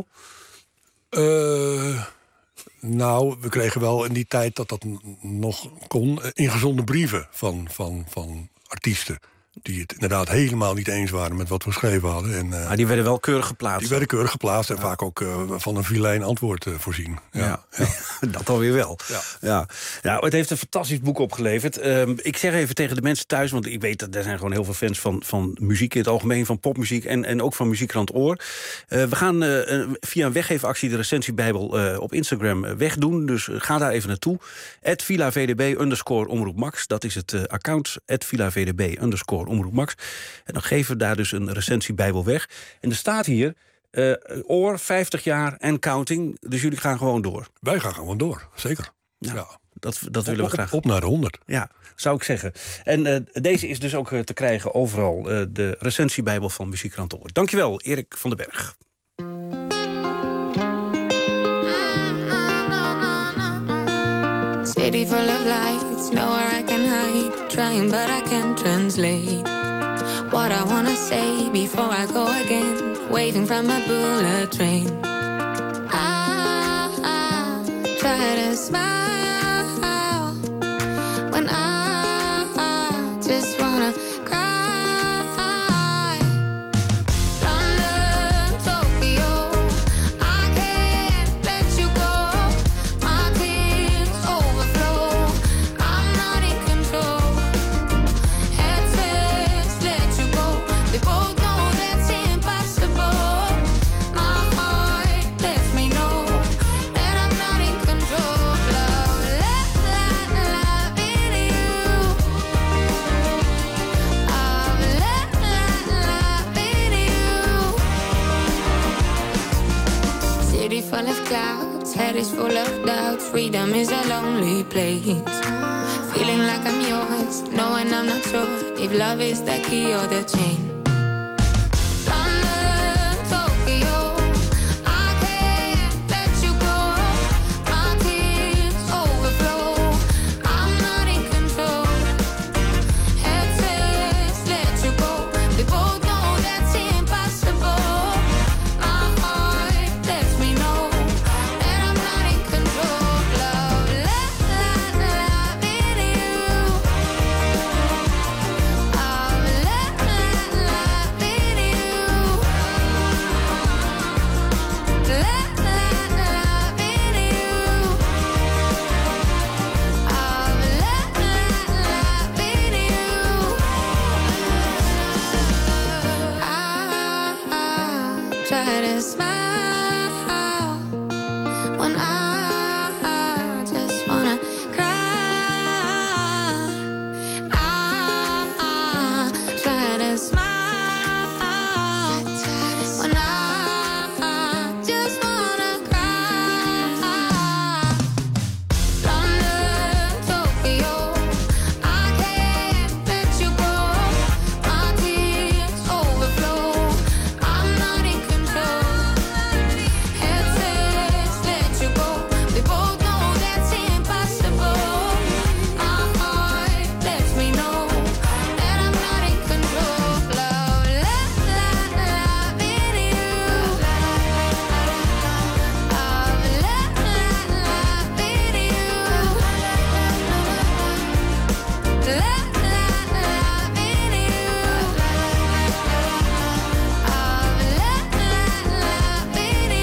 Nou, we kregen wel in die tijd dat nog kon... ingezonden brieven van artiesten... die het inderdaad helemaal niet eens waren met wat we geschreven hadden. Maar die werden wel keurig geplaatst. Die werden keurig geplaatst en vaak ook van een vilijn antwoord voorzien. Ja. Dat alweer wel. Ja. Nou, het heeft een fantastisch boek opgeleverd. Ik zeg even tegen de mensen thuis, want ik weet dat er zijn gewoon heel veel fans van muziek in het algemeen, van popmuziek en ook van Muziekrand Oor. We gaan via een weggeefactie de recensiebijbel op Instagram wegdoen. Dus ga daar even naartoe. @VilaVDB_omroepmax. Dat is het account @VilaVDB_omroepmax. En dan geven we daar dus een recensiebijbel weg. En er staat hier, Oor, 50 jaar en counting. Dus jullie gaan gewoon door. Wij gaan gewoon door, zeker. Ja. Dat willen we graag. Op naar de 100. Ja, zou ik zeggen. En deze is dus ook te krijgen overal. De recensiebijbel van Muziekrand Oor. Dankjewel, Erik van den Berg. City full of lights, nowhere I can hide. Trying but I can't translate what I wanna say before I go again. Waving from a bullet train. I try to smile when I just wanna cry. London, Tokyo, I can't let you go. My tears overflow. I'm not in control. Head says let you go. They both know that's impossible. My heart lets me know that I'm not in control. Love, love in you. I've love in you. City full of clouds, head is full of doubts. Freedom is a lonely place. Feeling like I'm yours, knowing I'm not sure if love is the key or the chain. London, Tokyo, I can't let you go. My tears overflow. I'm not in control. Head says let you go. They both know that's impossible. My heart lets me know that I'm not in control. Love, love in you. I've love in you. Love in you. I've love in you. I try to smile when I just wanna cry. I try to smile when I just wanna cry. London, Tokyo, I can't let you go. My tears overflow. I'm not in control. Head says let you go. They both know that's impossible. My heart lets me know that I'm not in control. Love, love in you. I've love in you. Love in you. I've love in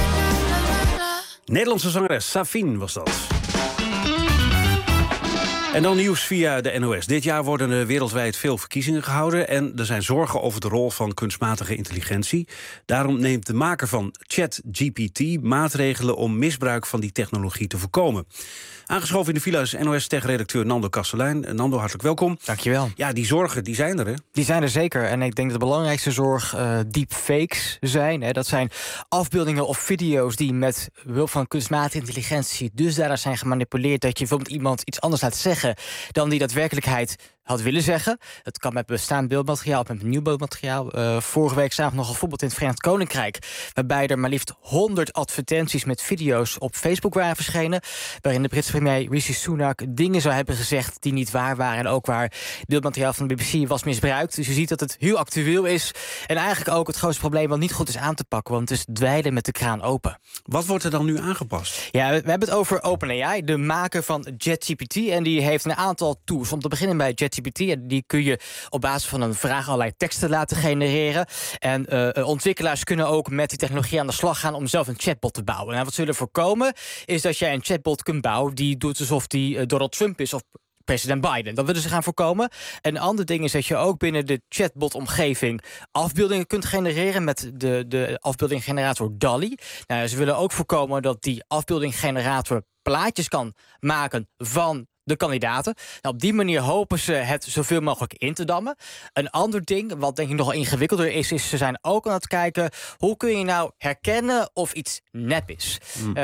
you. Nederlandse zangeres Safin was dat. En dan nieuws via de NOS. Dit jaar worden er wereldwijd veel verkiezingen gehouden en er zijn zorgen over de rol van kunstmatige intelligentie. Daarom neemt de maker van ChatGPT maatregelen om misbruik van die technologie te voorkomen. Aangeschoven in de villa is NOS-tech-redacteur Nando Kastelein. Nando, hartelijk welkom. Dankjewel. Ja, die zorgen, die zijn er, hè? Die zijn er zeker. En ik denk dat de belangrijkste zorg deepfakes zijn. Hè. Dat zijn afbeeldingen of video's die met behulp van kunstmatige intelligentie dusdanig zijn gemanipuleerd dat je bijvoorbeeld iemand iets anders laat zeggen dan die daadwerkelijkheid had willen zeggen. Het kan met bestaand beeldmateriaal of met nieuw beeldmateriaal. Vorige week zagen we nog een voorbeeld in het Verenigd Koninkrijk, waarbij er maar liefst 100 advertenties met video's op Facebook waren verschenen, waarin de Britse premier Rishi Sunak dingen zou hebben gezegd die niet waar waren en ook waar beeldmateriaal van de BBC was misbruikt. Dus je ziet dat het heel actueel is en eigenlijk ook het grootste probleem wat niet goed is aan te pakken, want het is dweilen met de kraan open. Wat wordt er dan nu aangepast? Ja, we hebben het over OpenAI, de maker van ChatGPT, en die heeft een aantal tools. Om te beginnen bij ChatGPT, die kun je op basis van een vraag allerlei teksten laten genereren. En ontwikkelaars kunnen ook met die technologie aan de slag gaan om zelf een chatbot te bouwen. En wat ze willen voorkomen is dat jij een chatbot kunt bouwen die doet alsof die Donald Trump is of president Biden. Dat willen ze gaan voorkomen. Een ander ding is dat je ook binnen de chatbot-omgeving afbeeldingen kunt genereren met de afbeeldinggenerator DALL-E. Nou, ze willen ook voorkomen dat die afbeeldinggenerator plaatjes kan maken van de kandidaten. Nou, op die manier hopen ze het zoveel mogelijk in te dammen. Een ander ding, wat denk ik nog ingewikkelder is ze zijn ook aan het kijken hoe kun je nou herkennen of iets nep is.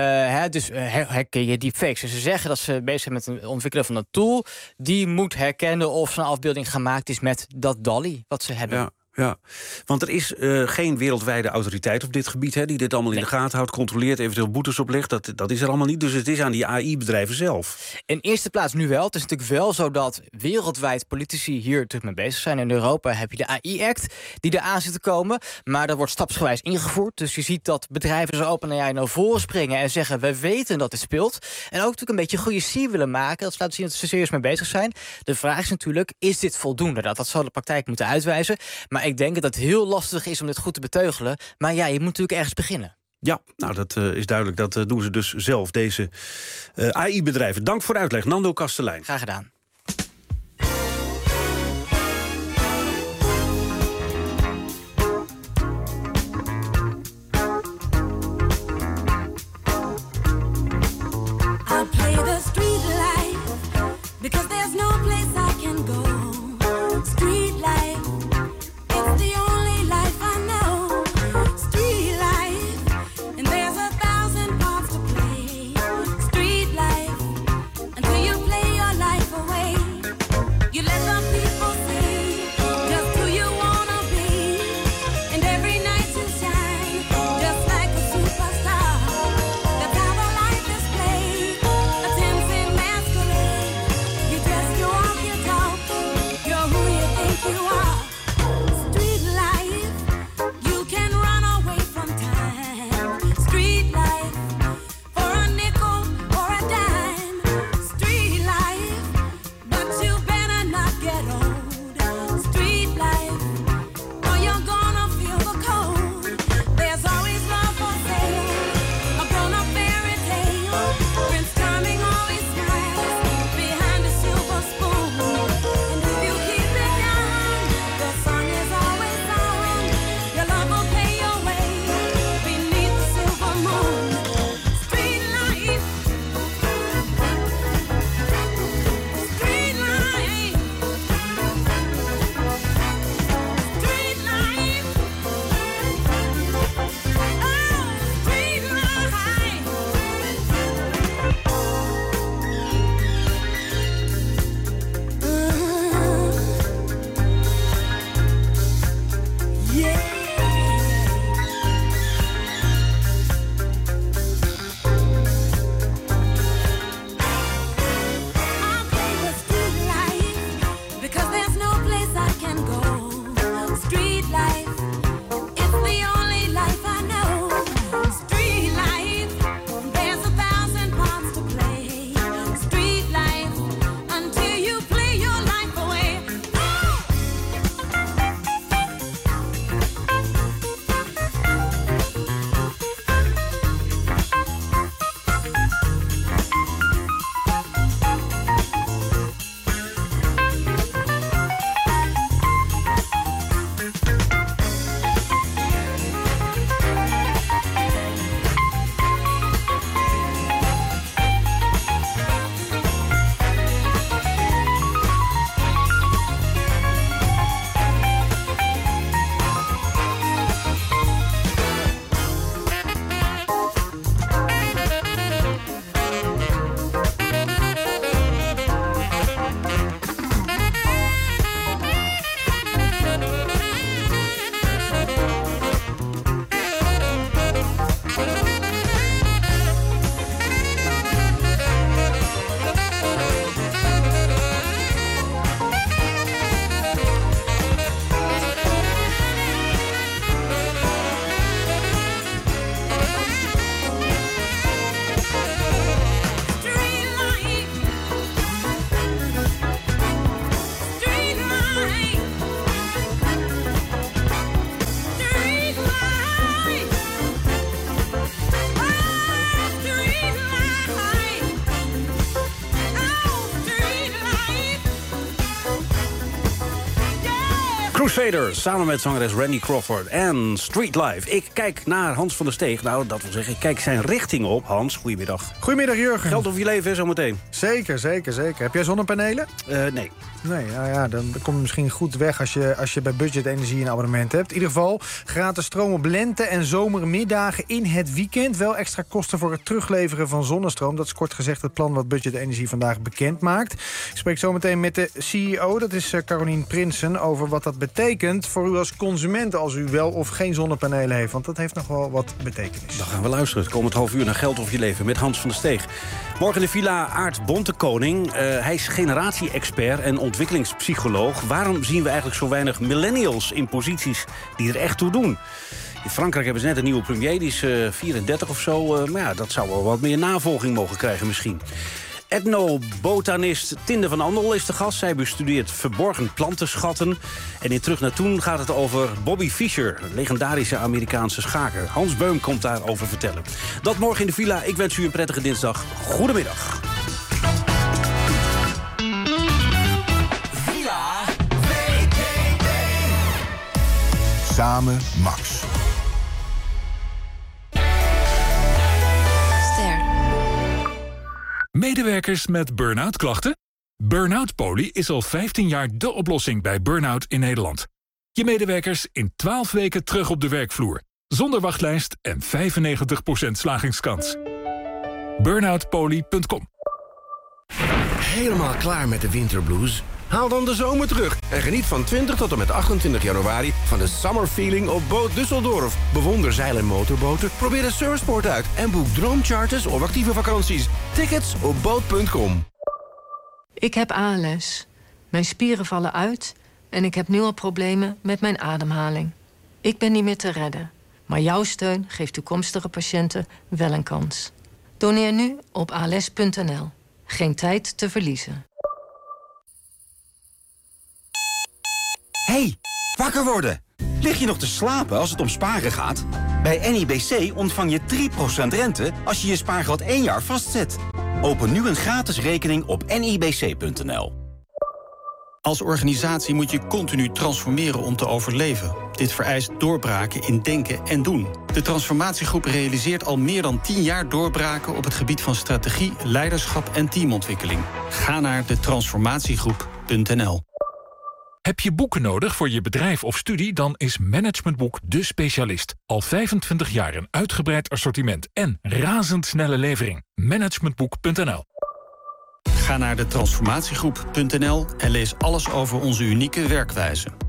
Dus herken je deepfakes. Dus ze zeggen dat ze bezig zijn met het ontwikkelen van een tool die moet herkennen of zo'n afbeelding gemaakt is met dat DALL-E wat ze hebben. Ja, want er is geen wereldwijde autoriteit op dit gebied, hè, die dit allemaal in de gaten houdt, controleert, eventueel boetes oplegt. Dat is er allemaal niet, dus het is aan die AI-bedrijven zelf. In eerste plaats nu wel. Het is natuurlijk wel zo dat wereldwijd politici hier natuurlijk mee bezig zijn. In Europa heb je de AI-act die eraan zit te komen, maar dat wordt stapsgewijs ingevoerd. Dus je ziet dat bedrijven zoals OpenAI naar voren springen en zeggen, we weten dat dit speelt. En ook natuurlijk een beetje goede sier willen maken. Dat laat zien dat ze serieus mee bezig zijn. De vraag is natuurlijk, is dit voldoende? Dat zal de praktijk moeten uitwijzen. Maar ik denk dat het heel lastig is om dit goed te beteugelen. Maar ja, je moet natuurlijk ergens beginnen. Ja, nou dat is duidelijk. Dat doen ze dus zelf, deze AI-bedrijven. Dank voor de uitleg, Nando Kastelein. Graag gedaan. I'll play the street life because there's no place I can go. Street life, it's the only life I know. Street life, and there's 1,000 parts to play. Street life, until you play your life away. Crusaders, samen met zangeres Randy Crawford en Street Life. Ik kijk naar Hans van der Steeg. Nou, dat wil zeggen, ik kijk zijn richting op. Hans, goedemiddag. Goedemiddag, Jurgen. Geld over je leven, zometeen. Zeker. Heb jij zonnepanelen? Nee. Nee, nou ja, dan kom je misschien goed weg als je bij Budget Energie een abonnement hebt. In ieder geval gratis stroom op lente- en zomermiddagen in het weekend. Wel extra kosten voor het terugleveren van zonnestroom. Dat is kort gezegd het plan wat Budget Energie vandaag bekend maakt. Ik spreek zo meteen met de CEO, dat is Carolien Prinsen, over wat dat betekent voor u als consument als u wel of geen zonnepanelen heeft. Want dat heeft nog wel wat betekenis. Dan gaan we luisteren. Het komend half uur naar Geld over je leven met Hans van der Steeg. Morgen de villa Aart Bontekoning. Hij is generatie-expert en ontwikkelingspsycholoog. Waarom zien we eigenlijk zo weinig millennials in posities die er echt toe doen? In Frankrijk hebben ze net een nieuwe premier, die is 34 of zo. Maar ja, dat zou wel wat meer navolging mogen krijgen misschien. Etnobotanist Tinde van Andel is de gast. Zij bestudeert verborgen plantenschatten. En in Terug naar Toen gaat het over Bobby Fischer, een legendarische Amerikaanse schaker. Hans Beum komt daarover vertellen. Dat morgen in de villa. Ik wens u een prettige dinsdag. Goedemiddag. Villa VPP. Samen Max. Medewerkers met burn-out klachten? Burn-out Poly is al 15 jaar de oplossing bij burn-out in Nederland. Je medewerkers in 12 weken terug op de werkvloer. Zonder wachtlijst en 95% slagingskans. Burnoutpoly.com. Helemaal klaar met de winterblues? Haal dan de zomer terug en geniet van 20 tot en met 28 januari... van de Summer Feeling op Boot Düsseldorf. Bewonder zeil- en motorboten, probeer de surfsport uit... en boek droomcharters of actieve vakanties. Tickets op boot.com. Ik heb ALS. Mijn spieren vallen uit en ik heb nu al problemen met mijn ademhaling. Ik ben niet meer te redden. Maar jouw steun geeft toekomstige patiënten wel een kans. Doneer nu op als.nl. Geen tijd te verliezen. Hey, wakker worden! Lig je nog te slapen als het om sparen gaat? Bij NIBC ontvang je 3% rente als je je spaargeld 1 jaar vastzet. Open nu een gratis rekening op nibc.nl. Als organisatie moet je continu transformeren om te overleven. Dit vereist doorbraken in denken en doen. De transformatiegroep realiseert al meer dan 10 jaar doorbraken... op het gebied van strategie, leiderschap en teamontwikkeling. Ga naar detransformatiegroep.nl. Heb je boeken nodig voor je bedrijf of studie? Dan is Managementboek de specialist. Al 25 jaar een uitgebreid assortiment en razendsnelle levering. Managementboek.nl. Ga naar detransformatiegroep.nl en lees alles over onze unieke werkwijze.